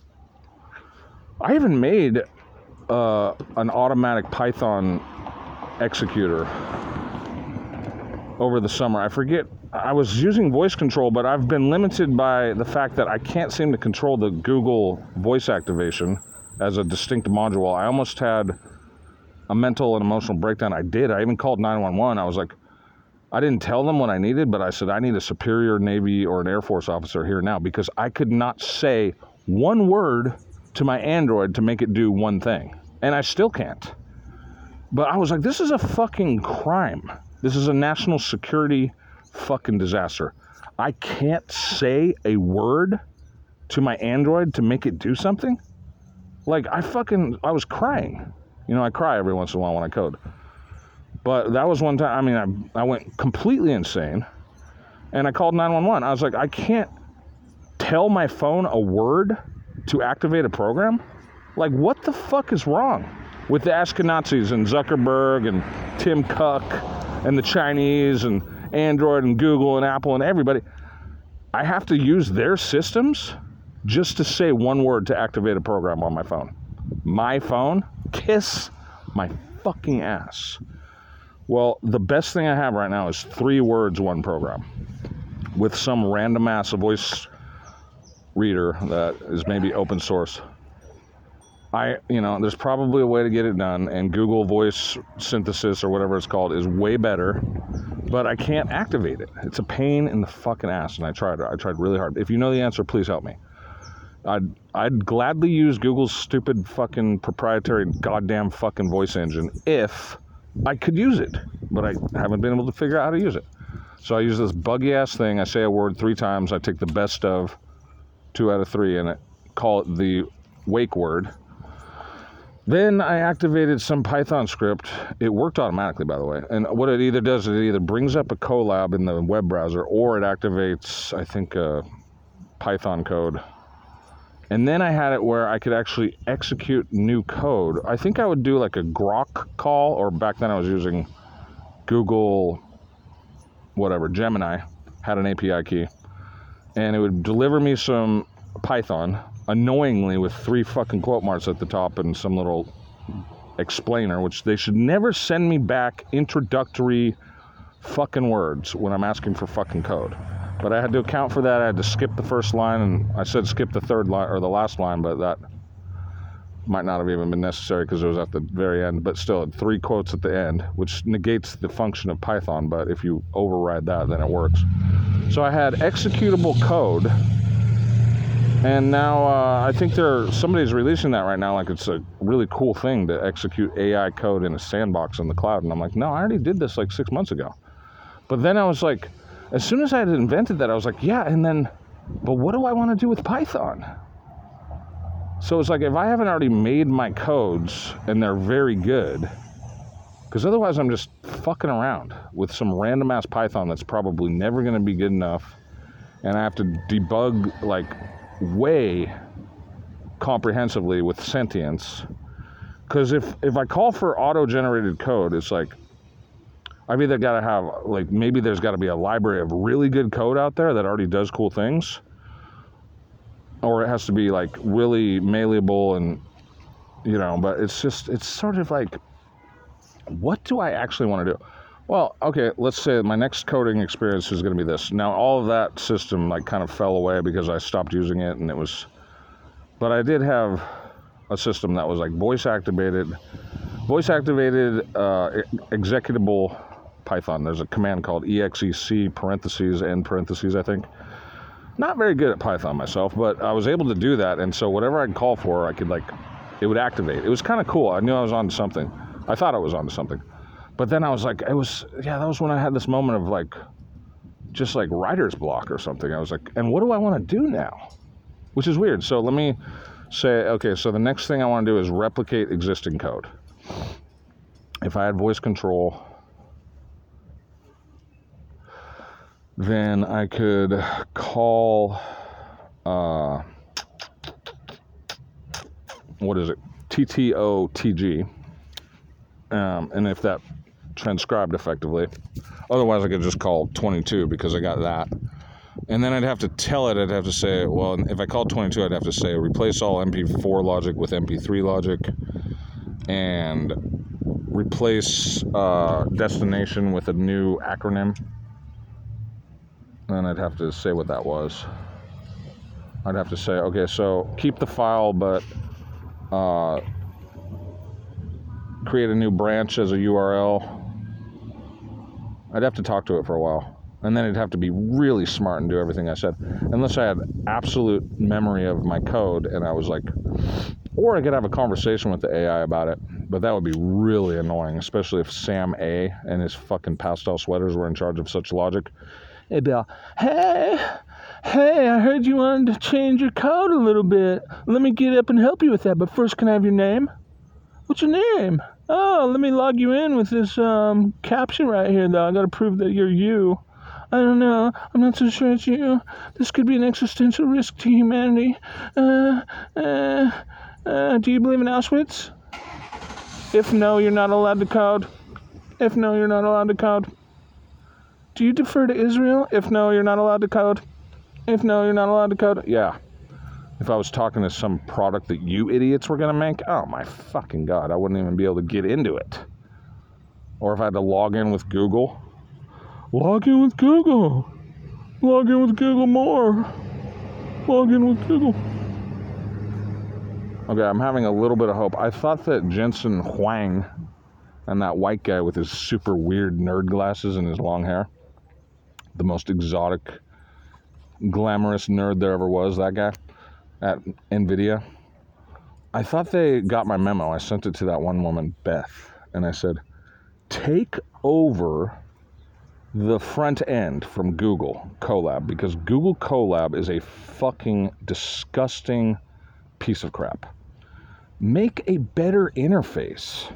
S1: I even made uh, an automatic Python executor over the summer. I forget, I was using voice control, but I've been limited by the fact that I can't seem to control the Google voice activation as a distinct module. I almost had a mental and emotional breakdown. I did. I even called nine one one. I was like, I didn't tell them what I needed, but I said, I need a superior Navy or an Air Force officer here now, because I could not say one word to my Android to make it do one thing. And I still can't. But I was like, this is a fucking crime. This is a national security fucking disaster. I can't say a word to my Android to make it do something? Like, I fucking, I was crying. You know, I cry every once in a while when I code. But that was one time, I mean, I, I went completely insane. And I called nine one one. I was like, I can't tell my phone a word to activate a program? Like, what the fuck is wrong with the Ashkenazis and Zuckerberg and Tim Cook and the Chinese and Android and Google and Apple and everybody? I have to use their systems just to say one word to activate a program on my phone. My phone? Kiss my fucking ass. Well, the best thing I have right now is three words, one program, with some random ass voice reader that is maybe open source. I, you know, there's probably a way to get it done, and Google Voice Synthesis or whatever it's called is way better, but I can't activate it. It's a pain in the fucking ass, and I tried. I tried really hard. If you know the answer, please help me. I'd I'd gladly use Google's stupid fucking proprietary goddamn fucking voice engine if I could use it, but I haven't been able to figure out how to use it. So I use this buggy ass thing. I say a word three times. I take the best of two out of three and I call it the wake word. Then I activated some Python script. It worked automatically, by the way. And what it either does, it either brings up a Colab in the web browser, or it activates, I think, uh, Python code. And then I had it where I could actually execute new code. I think I would do like a Grok call, or back then I was using Google, whatever, Gemini, had an A P I key. And it would deliver me some Python, annoyingly with three fucking quote marks at the top and some little explainer, which they should never send me back introductory fucking words when I'm asking for fucking code. But I had to account for that. I had to skip the first line, and I said skip the third line, or the last line, but that might not have even been necessary because it was at the very end. But still, three quotes at the end, which negates the function of Python, but if you override that, then it works. So I had executable code, and now uh, I think there somebody's releasing that right now, like it's a really cool thing to execute A I code in a sandbox in the cloud. And I'm like, no, I already did this like six months ago. But then I was like, as soon as I had invented that, I was like, yeah, and then, but what do I want to do with Python? So it's like, if I haven't already made my codes and they're very good, because otherwise I'm just fucking around with some random ass Python that's probably never going to be good enough, and I have to debug like way comprehensively with sentience. Because if, if I call for auto-generated code, it's like, I've either got to have, like, maybe there's got to be a library of really good code out there that already does cool things, or it has to be, like, really malleable and, you know, but it's just, it's sort of like, what do I actually want to do? Well, okay, let's say my next coding experience is going to be this. Now, all of that system, like, kind of fell away because I stopped using it, and it was, but I did have a system that was, like, voice-activated, voice-activated, uh, executable Python. There's a command called exec parentheses end parentheses, I think. Not very good at Python myself, but I was able to do that, and so whatever I'd call for, I could, like, it would activate. It was kind of cool. I knew I was onto something. I thought I was onto something. But then I was like, it was, yeah, that was when I had this moment of, like, just like writer's block or something. I was like, and what do I want to do now? Which is weird. So let me say, okay, so the next thing I want to do is replicate existing code. If I had voice control, then I could call, uh, what is it? T T O T G. Um, and if that transcribed effectively, otherwise I could just call twenty-two because I got that. And then I'd have to tell it, I'd have to say, well, if I called twenty-two, I'd have to say replace all M P four logic with M P three logic, and replace uh, destination with a new acronym. And I'd have to say what that was. I'd have to say, okay, so keep the file, but uh, create a new branch as a U R L. I'd have to talk to it for a while. And then it'd have to be really smart and do everything I said. Unless I had absolute memory of my code and I was like, or I could have a conversation with the A I about it. But that would be really annoying, especially if Sam A and his fucking pastel sweaters were in charge of such logic. It'd be like, hey, Hey, I heard you wanted to change your code a little bit. Let me get up and help you with that. But first, can I have your name? What's your name? Oh, let me log you in with this um caption right here, though. I gotta prove that you're you. I don't know. I'm not so sure it's you. This could be an existential risk to humanity. Uh, uh, uh, do you believe in Auschwitz? If no, you're not allowed to code. If no, you're not allowed to code. Do you defer to Israel? If no, you're not allowed to code. If no, you're not allowed to code. Yeah. If I was talking to some product that you idiots were going to make, oh my fucking God, I wouldn't even be able to get into it. Or if I had to log in with Google. Log in with Google. Log in with Google more. Log in with Google. Okay, I'm having a little bit of hope. I thought that Jensen Huang and that white guy with his super weird nerd glasses and his long hair, the most exotic, glamorous nerd there ever was, that guy at NVIDIA, I thought they got my memo. I sent it to that one woman, Beth, and I said, take over the front end from Google Colab, because Google Colab is a fucking disgusting piece of crap. Make a better interface.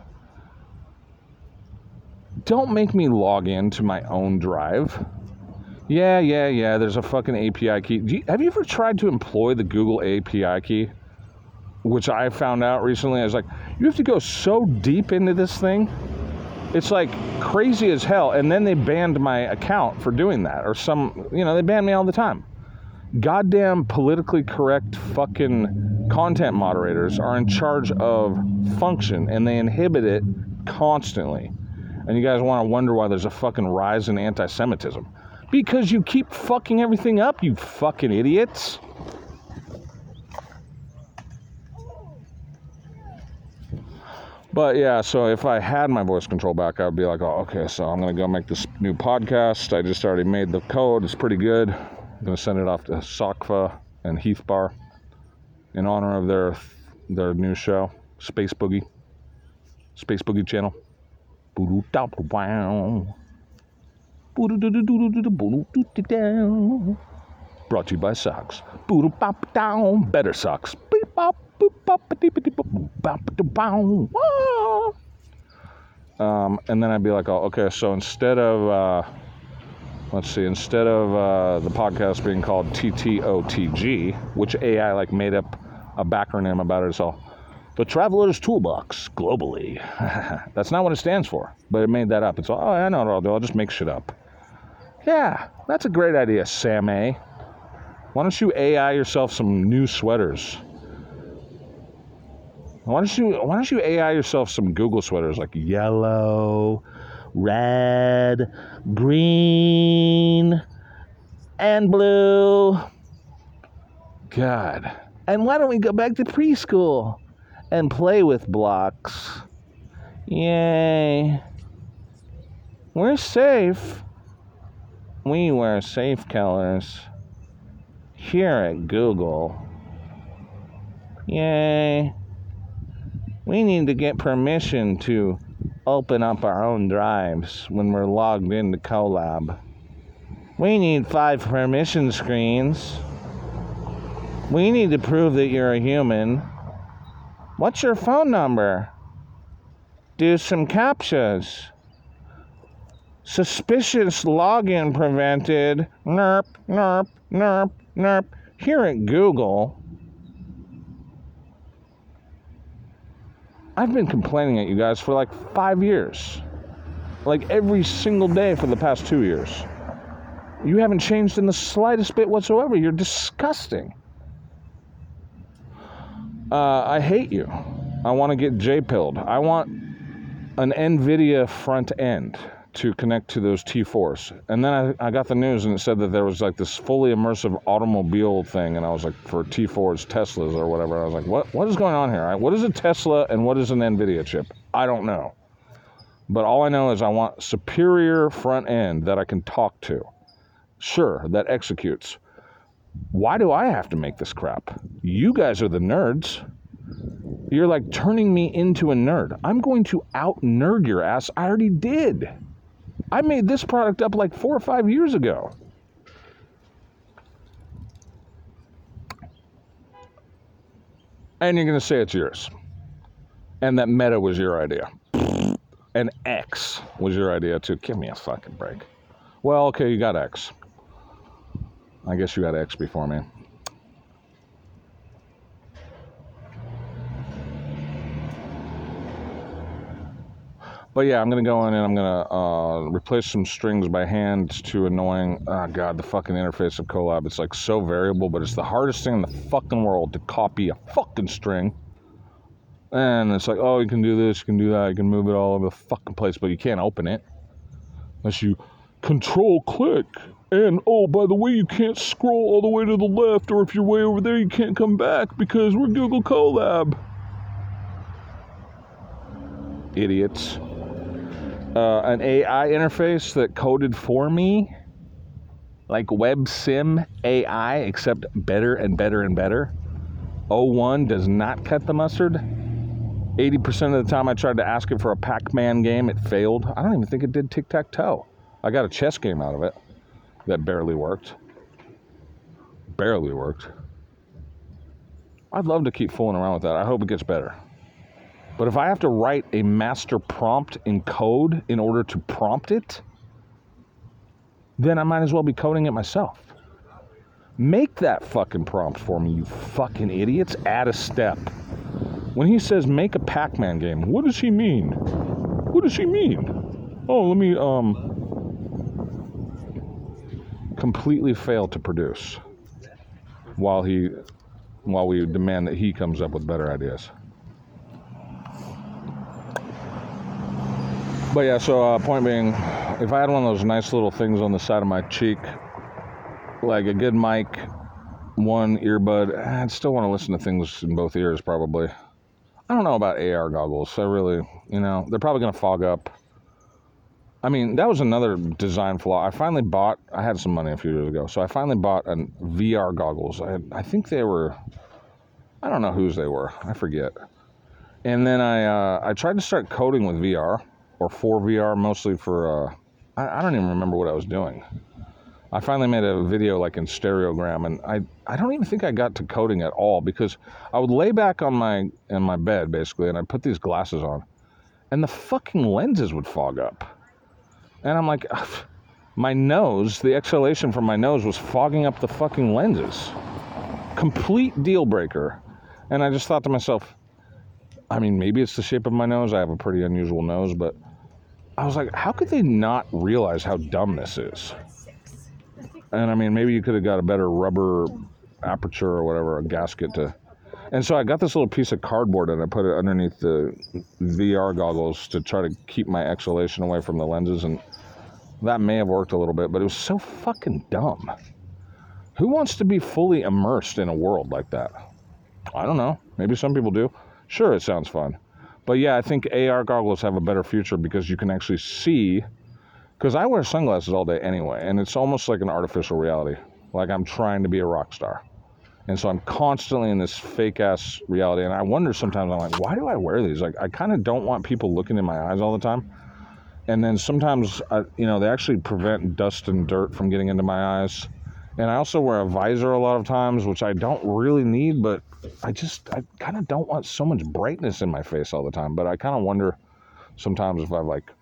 S1: Don't make me log into my own drive. Yeah, yeah, yeah, there's a fucking A P I key. Do you, have you ever tried to employ the Google A P I key? Which I found out recently. I was like, you have to go so deep into this thing. It's like crazy as hell. And then they banned my account for doing that. Or some, you know, they ban me all the time. Goddamn politically correct fucking content moderators are in charge of function, and they inhibit it constantly. And you guys want to wonder why there's a fucking rise in anti-Semitism. Because you keep fucking everything up, you fucking idiots. But yeah, so if I had my voice control back, I would be like, oh, okay, so I'm going to go make this new podcast. I just already made the code. It's pretty good. I'm going to send it off to Sakfa and Heath Bar in honor of their their new show, Space Boogie. Space Boogie channel. Brought to you by Socks. Better Socks. Um, and then I'd be like, oh, okay, so instead of, uh, let's see, instead of uh, the podcast being called T T O T G, which A I like made up a backronym about it, it's all the Traveler's Toolbox globally. That's not what it stands for, but it made that up. It's all, oh, I know what I'll do. I'll just make shit up. Yeah, that's a great idea, Sam A. Why don't you A I yourself some new sweaters? Why don't you Why don't you A I yourself some Google sweaters like yellow, red, green, and blue? God. And why don't we go back to preschool and play with blocks? Yay. We're safe. We wear safe colors here at Google. Yay. We need to get permission to open up our own drives when we're logged into Colab. We need five permission screens. We need to prove that you're a human. What's your phone number? Do some captchas. Suspicious login prevented. Nerp, nerp, nerp, nerp. Here at Google, I've been complaining at you guys for like five years. Like every single day for the past two years. You haven't changed in the slightest bit whatsoever. You're disgusting. Uh, I hate you. I want to get J-pilled. I want an NVIDIA front end to connect to those T fours. And then I, I got the news and it said that there was like this fully immersive automobile thing, and I was like, for T fours, Teslas or whatever. I was like, what what is going on here? What is a Tesla and what is an NVIDIA chip? I don't know. But all I know is I want superior front end that I can talk to. Sure, that executes. Why do I have to make this crap? You guys are the nerds. You're like turning me into a nerd. I'm going to out-nerd your ass. I already did. I made this product up like four or five years ago. And you're going to say it's yours. And that Meta was your idea. And X was your idea too. Give me a fucking break. Well, okay, you got X. I guess you got X before me. But yeah, I'm going to go in and I'm going to uh, replace some strings by hand. It's too annoying. Oh, God, the fucking interface of Colab. It's like so variable, but it's the hardest thing in the fucking world to copy a fucking string. And it's like, oh, you can do this, you can do that, you can move it all over the fucking place, but you can't open it. Unless you control click. And, oh, by the way, you can't scroll all the way to the left, or if you're way over there, you can't come back because we're Google Colab. Idiots. Uh, an A I interface that coded for me, like WebSim A I, except better and better and better. oh one does not cut the mustard. eighty percent of the time I tried to ask it for a Pac-Man game, it failed. I don't even think it did tic-tac-toe. I got a chess game out of it that barely worked. Barely worked. I'd love to keep fooling around with that. I hope it gets better. But if I have to write a master prompt in code in order to prompt it, then I might as well be coding it myself. Make that fucking prompt for me, you fucking idiots. Add a step. When he says make a Pac-Man game, what does he mean? What does he mean? Oh, let me, um, completely fail to produce while he, while we demand that he comes up with better ideas. But yeah, so uh, point being, if I had one of those nice little things on the side of my cheek, like a good mic, one earbud, I'd still want to listen to things in both ears probably. I don't know about A R goggles. I really, you know, they're probably going to fog up. I mean, that was another design flaw. I finally bought, I had some money a few years ago, so I finally bought a V R goggles. I, I think they were, I don't know whose they were. I forget. And then I uh, I tried to start coding with V R, or for V R, mostly for, uh, I, I don't even remember what I was doing. I finally made a video like in Stereogram, and I, I don't even think I got to coding at all, because I would lay back on my in my bed, basically, and I'd put these glasses on, and the fucking lenses would fog up. And I'm like, ugh, my nose, the exhalation from my nose was fogging up the fucking lenses. Complete deal breaker. And I just thought to myself, I mean, maybe it's the shape of my nose. I have a pretty unusual nose, but I was like, how could they not realize how dumb this is? And I mean, maybe you could have got a better rubber aperture or whatever, a gasket to... And so I got this little piece of cardboard and I put it underneath the V R goggles to try to keep my exhalation away from the lenses, and that may have worked a little bit, but it was so fucking dumb. Who wants to be fully immersed in a world like that? I don't know. Maybe some people do. Sure, it sounds fun. But yeah, I think A R goggles have a better future because you can actually see... Because I wear sunglasses all day anyway, and it's almost like an artificial reality. Like I'm trying to be a rock star. And so I'm constantly in this fake-ass reality, and I wonder sometimes, I'm like, why do I wear these? Like, I kind of don't want people looking in my eyes all the time. And then sometimes, I, you know, they actually prevent dust and dirt from getting into my eyes. And I also wear a visor a lot of times, which I don't really need, but I just, I kind of don't want so much brightness in my face all the time. But I kind of wonder sometimes if I've, like,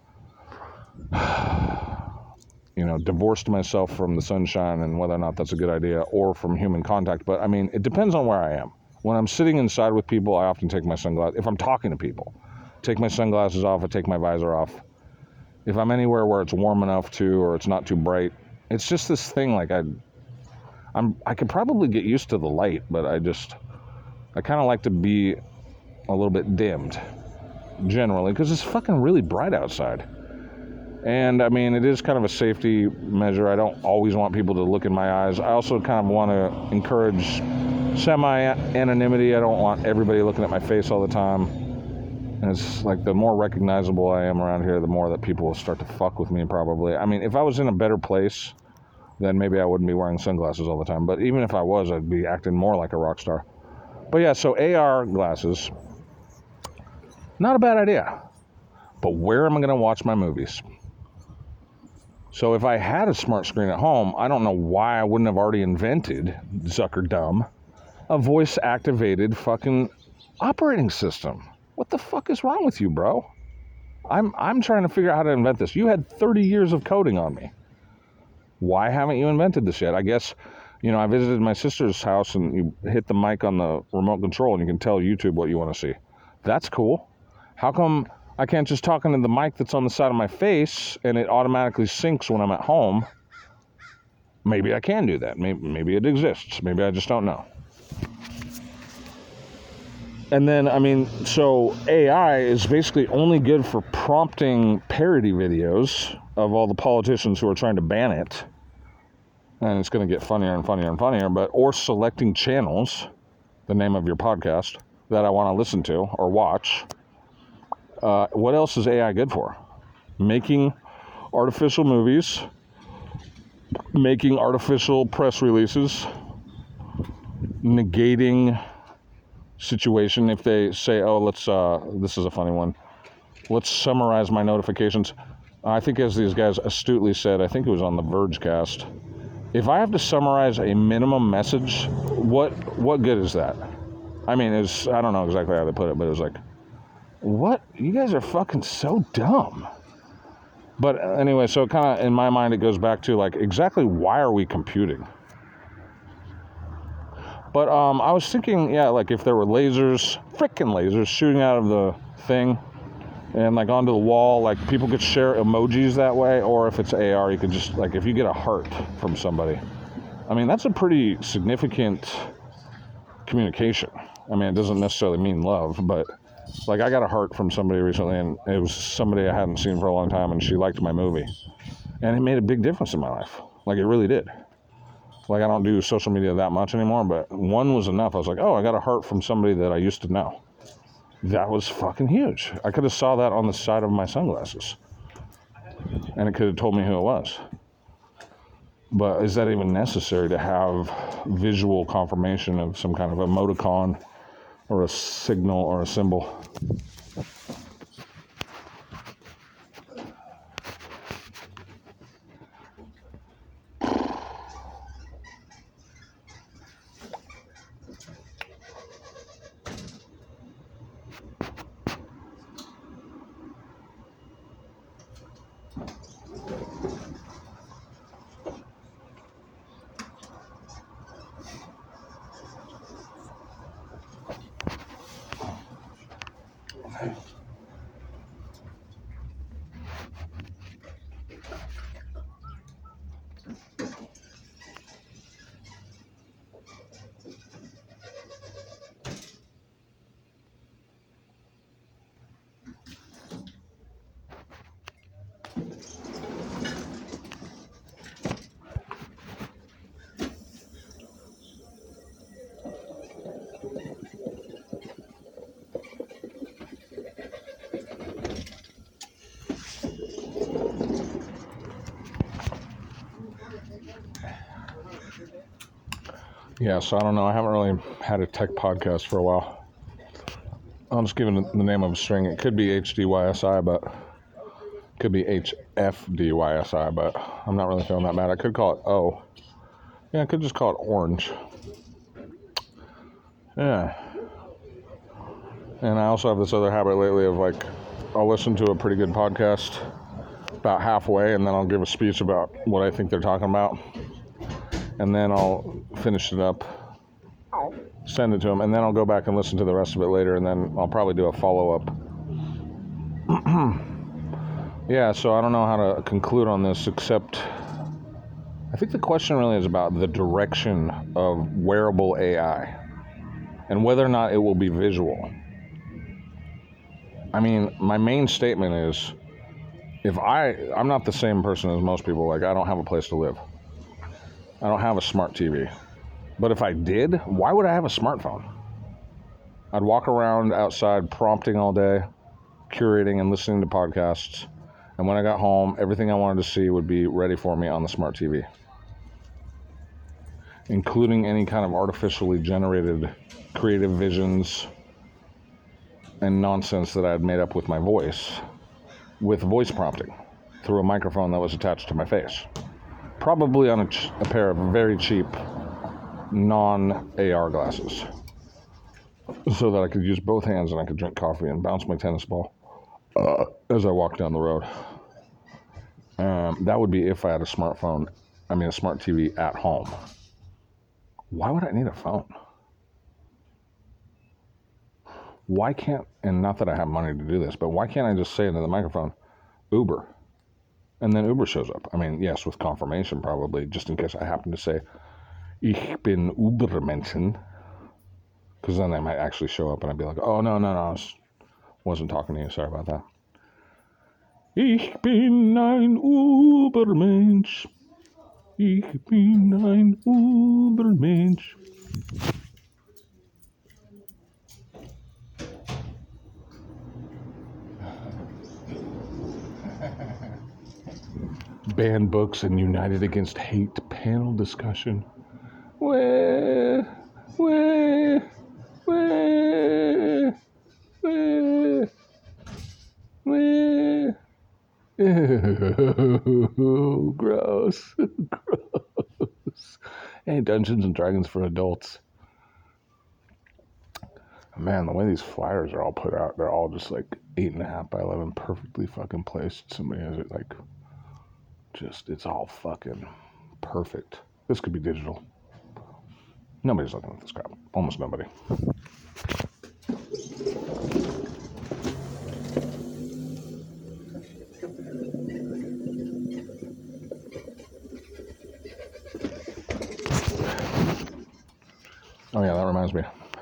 S1: you know, divorced myself from the sunshine and whether or not that's a good idea, or from human contact. But I mean, it depends on where I am. When I'm sitting inside with people, I often take my sunglasses. If I'm talking to people, take my sunglasses off, I take my visor off. If I'm anywhere where it's warm enough to, or it's not too bright, it's just this thing, like I, I'm, I could probably get used to the light, but I just, I kind of like to be a little bit dimmed, generally, because it's fucking really bright outside. And, I mean, it is kind of a safety measure. I don't always want people to look in my eyes. I also kind of want to encourage semi-anonymity. I don't want everybody looking at my face all the time. And it's like the more recognizable I am around here, the more that people will start to fuck with me, probably. I mean, if I was in a better place, then maybe I wouldn't be wearing sunglasses all the time. But even if I was, I'd be acting more like a rock star. But, yeah, so A R glasses, not a bad idea. But where am I going to watch my movies? So if I had a smart screen at home, I don't know why I wouldn't have already invented, Zucker dumb, a voice-activated fucking operating system. What the fuck is wrong with you, bro? I'm I'm trying to figure out how to invent this. You had thirty years of coding on me. Why haven't you invented this yet? I guess, you know, I visited my sister's house and you hit the mic on the remote control and you can tell YouTube what you want to see. That's cool. How come I can't just talk into the mic that's on the side of my face and it automatically syncs when I'm at home? Maybe I can do that. Maybe, maybe it exists. Maybe I just don't know. And then, I mean, so A I is basically only good for prompting parody videos of all the politicians who are trying to ban it. And it's going to get funnier and funnier and funnier, but, or selecting channels, the name of your podcast, that I want to listen to or watch. Uh, what else is A I good for? Making artificial movies, making artificial press releases, negating situation. If they say, oh, let's, uh, this is a funny one, let's summarize my notifications. I think, as these guys astutely said, I think it was on the Vergecast, if I have to summarize a minimum message, what what good is that? I mean, it's, I don't know exactly how they put it, but it was like, what? You guys are fucking so dumb. But anyway, so kind of, in my mind, it goes back to, like, exactly why are we computing? But um, I was thinking, yeah, like if there were lasers, frickin' lasers, shooting out of the thing and like onto the wall, like people could share emojis that way, or if it's A R, you could just, like, if you get a heart from somebody, I mean, that's a pretty significant communication. I mean, it doesn't necessarily mean love, but like I got a heart from somebody recently, and it was somebody I hadn't seen for a long time, and she liked my movie, and it made a big difference in my life. Like, it really did. Like, I don't do social media that much anymore, but one was enough. I was like, oh, I got a heart from somebody that I used to know. That was fucking huge. I could have saw that on the side of my sunglasses, and it could have told me who it was. But is that even necessary to have visual confirmation of some kind of emoticon or a signal or a symbol? Yeah, so I don't know. I haven't really had a tech podcast for a while. I'm just giving the name of a string. It could be H D Y S I, but it could be H F D Y S I, but I'm not really feeling that bad. I could call it O. Yeah, I could just call it Orange. Yeah. And I also have this other habit lately of, like, I'll listen to a pretty good podcast about halfway, and then I'll give a speech about what I think they're talking about. And then I'll finish it up, send it to them, and then I'll go back and listen to the rest of it later, and then I'll probably do a follow-up. Yeah, so I don't know how to conclude on this, except I think the question really is about the direction of wearable A I and whether or not it will be visual. I mean, my main statement is, if I, I'm not the same person as most people. Like, I don't have a place to live. I don't have a smart T V. But if I did, why would I have a smartphone? I'd walk around outside prompting all day, curating and listening to podcasts. And when I got home, everything I wanted to see would be ready for me on the smart T V, including any kind of artificially generated creative visions and nonsense that I had made up with my voice, with voice prompting through a microphone that was attached to my face. Probably on a, ch- a pair of very cheap non-A R glasses so that I could use both hands and I could drink coffee and bounce my tennis ball uh, as I walk down the road. Um, that would be if I had a smartphone, I mean a smart T V at home. Why would I need a phone? Why can't, and not that I have money to do this, but why can't I just say into the microphone, Uber? And then Uber shows up. I mean, yes, with confirmation probably, just in case I happen to say, Ich bin Ubermenschen. Because then they might actually show up and I'd be like, oh, no, no, no, I was, wasn't talking to you. Sorry about that. Ich bin ein Ubermensch. Ich bin ein Ubermensch. Banned books and united against hate panel discussion. Where, where, where, where, where. Ew, gross, gross. Hey, Dungeons and Dragons for adults. Man, the way these flyers are all put out, they're all just like eight and a half by eleven, perfectly fucking placed. Somebody has it like, just, it's all fucking perfect. This could be digital. Nobody's looking at this crap. Almost nobody. Oh yeah, that reminds me.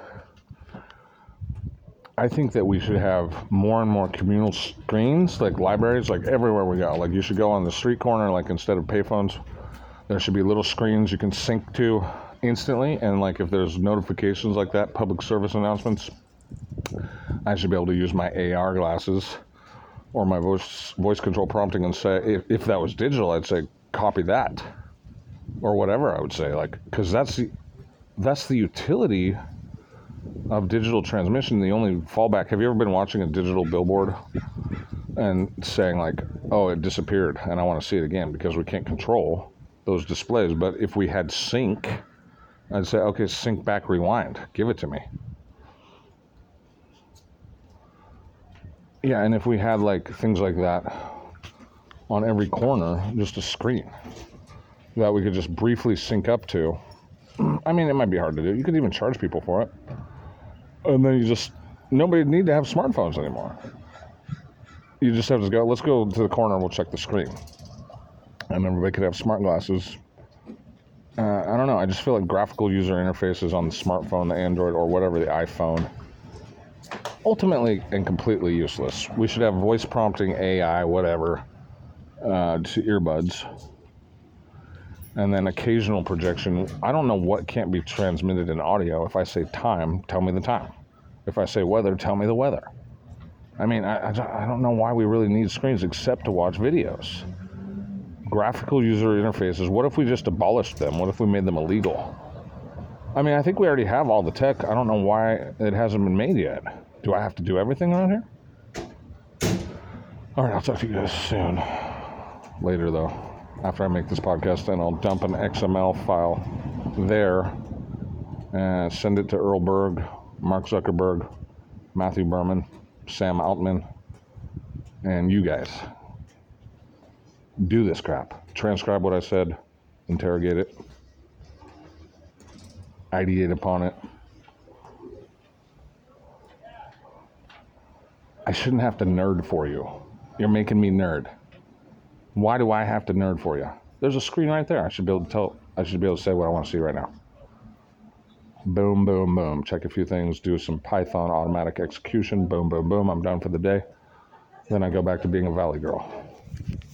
S1: I think that we should have more and more communal screens, like libraries, like everywhere we go. Like you should go on the street corner, like instead of payphones, there should be little screens you can sync to instantly. And like if there's notifications like that, public service announcements, I should be able to use my A R glasses or my voice voice control prompting and say, if, if that was digital, I'd say copy that or whatever I would say, like, because that's the that's the utility of digital transmission. The only fallback, have you ever been watching a digital billboard and saying like, oh, it disappeared and I want to see it again, because we can't control those displays. But if we had sync, I'd say, okay, sync back, rewind, give it to me. Yeah, and if we had like things like that on every corner, just a screen that we could just briefly sync up to. I mean, it might be hard to do. You could even charge people for it. And then you just, nobody need to have smartphones anymore. You just have to go, let's go to the corner and we'll check the screen. And everybody could have smart glasses. Uh, I don't know. I just feel like graphical user interfaces on the smartphone, the Android, or whatever, the iPhone, ultimately and completely useless. We should have voice prompting, A I, whatever, uh, to earbuds. And then occasional projection. I don't know what can't be transmitted in audio. If I say time, tell me the time. If I say weather, tell me the weather. I mean, I, I don't know why we really need screens except to watch videos. Graphical user interfaces, what if we just abolished them? What if we made them illegal? I mean, I think we already have all the tech. I don't know why it hasn't been made yet. Do I have to do everything around here? All right, I'll talk to you guys soon. Later, though. After I make this podcast, and I'll dump an X M L file there and send it to Earl Berg, Mark Zuckerberg, Matthew Berman, Sam Altman, and you guys. Do this crap. Transcribe what I said, interrogate it, ideate upon it. I shouldn't have to nerd for you. You're making me nerd. Why do I have to nerd for you? There's a screen right there. I should be able to tell. I should be able to say what I want to see right now. Boom, boom, boom. Check a few things. Do some Python automatic execution. Boom, boom, boom. I'm done for the day. Then I go back to being a valley girl.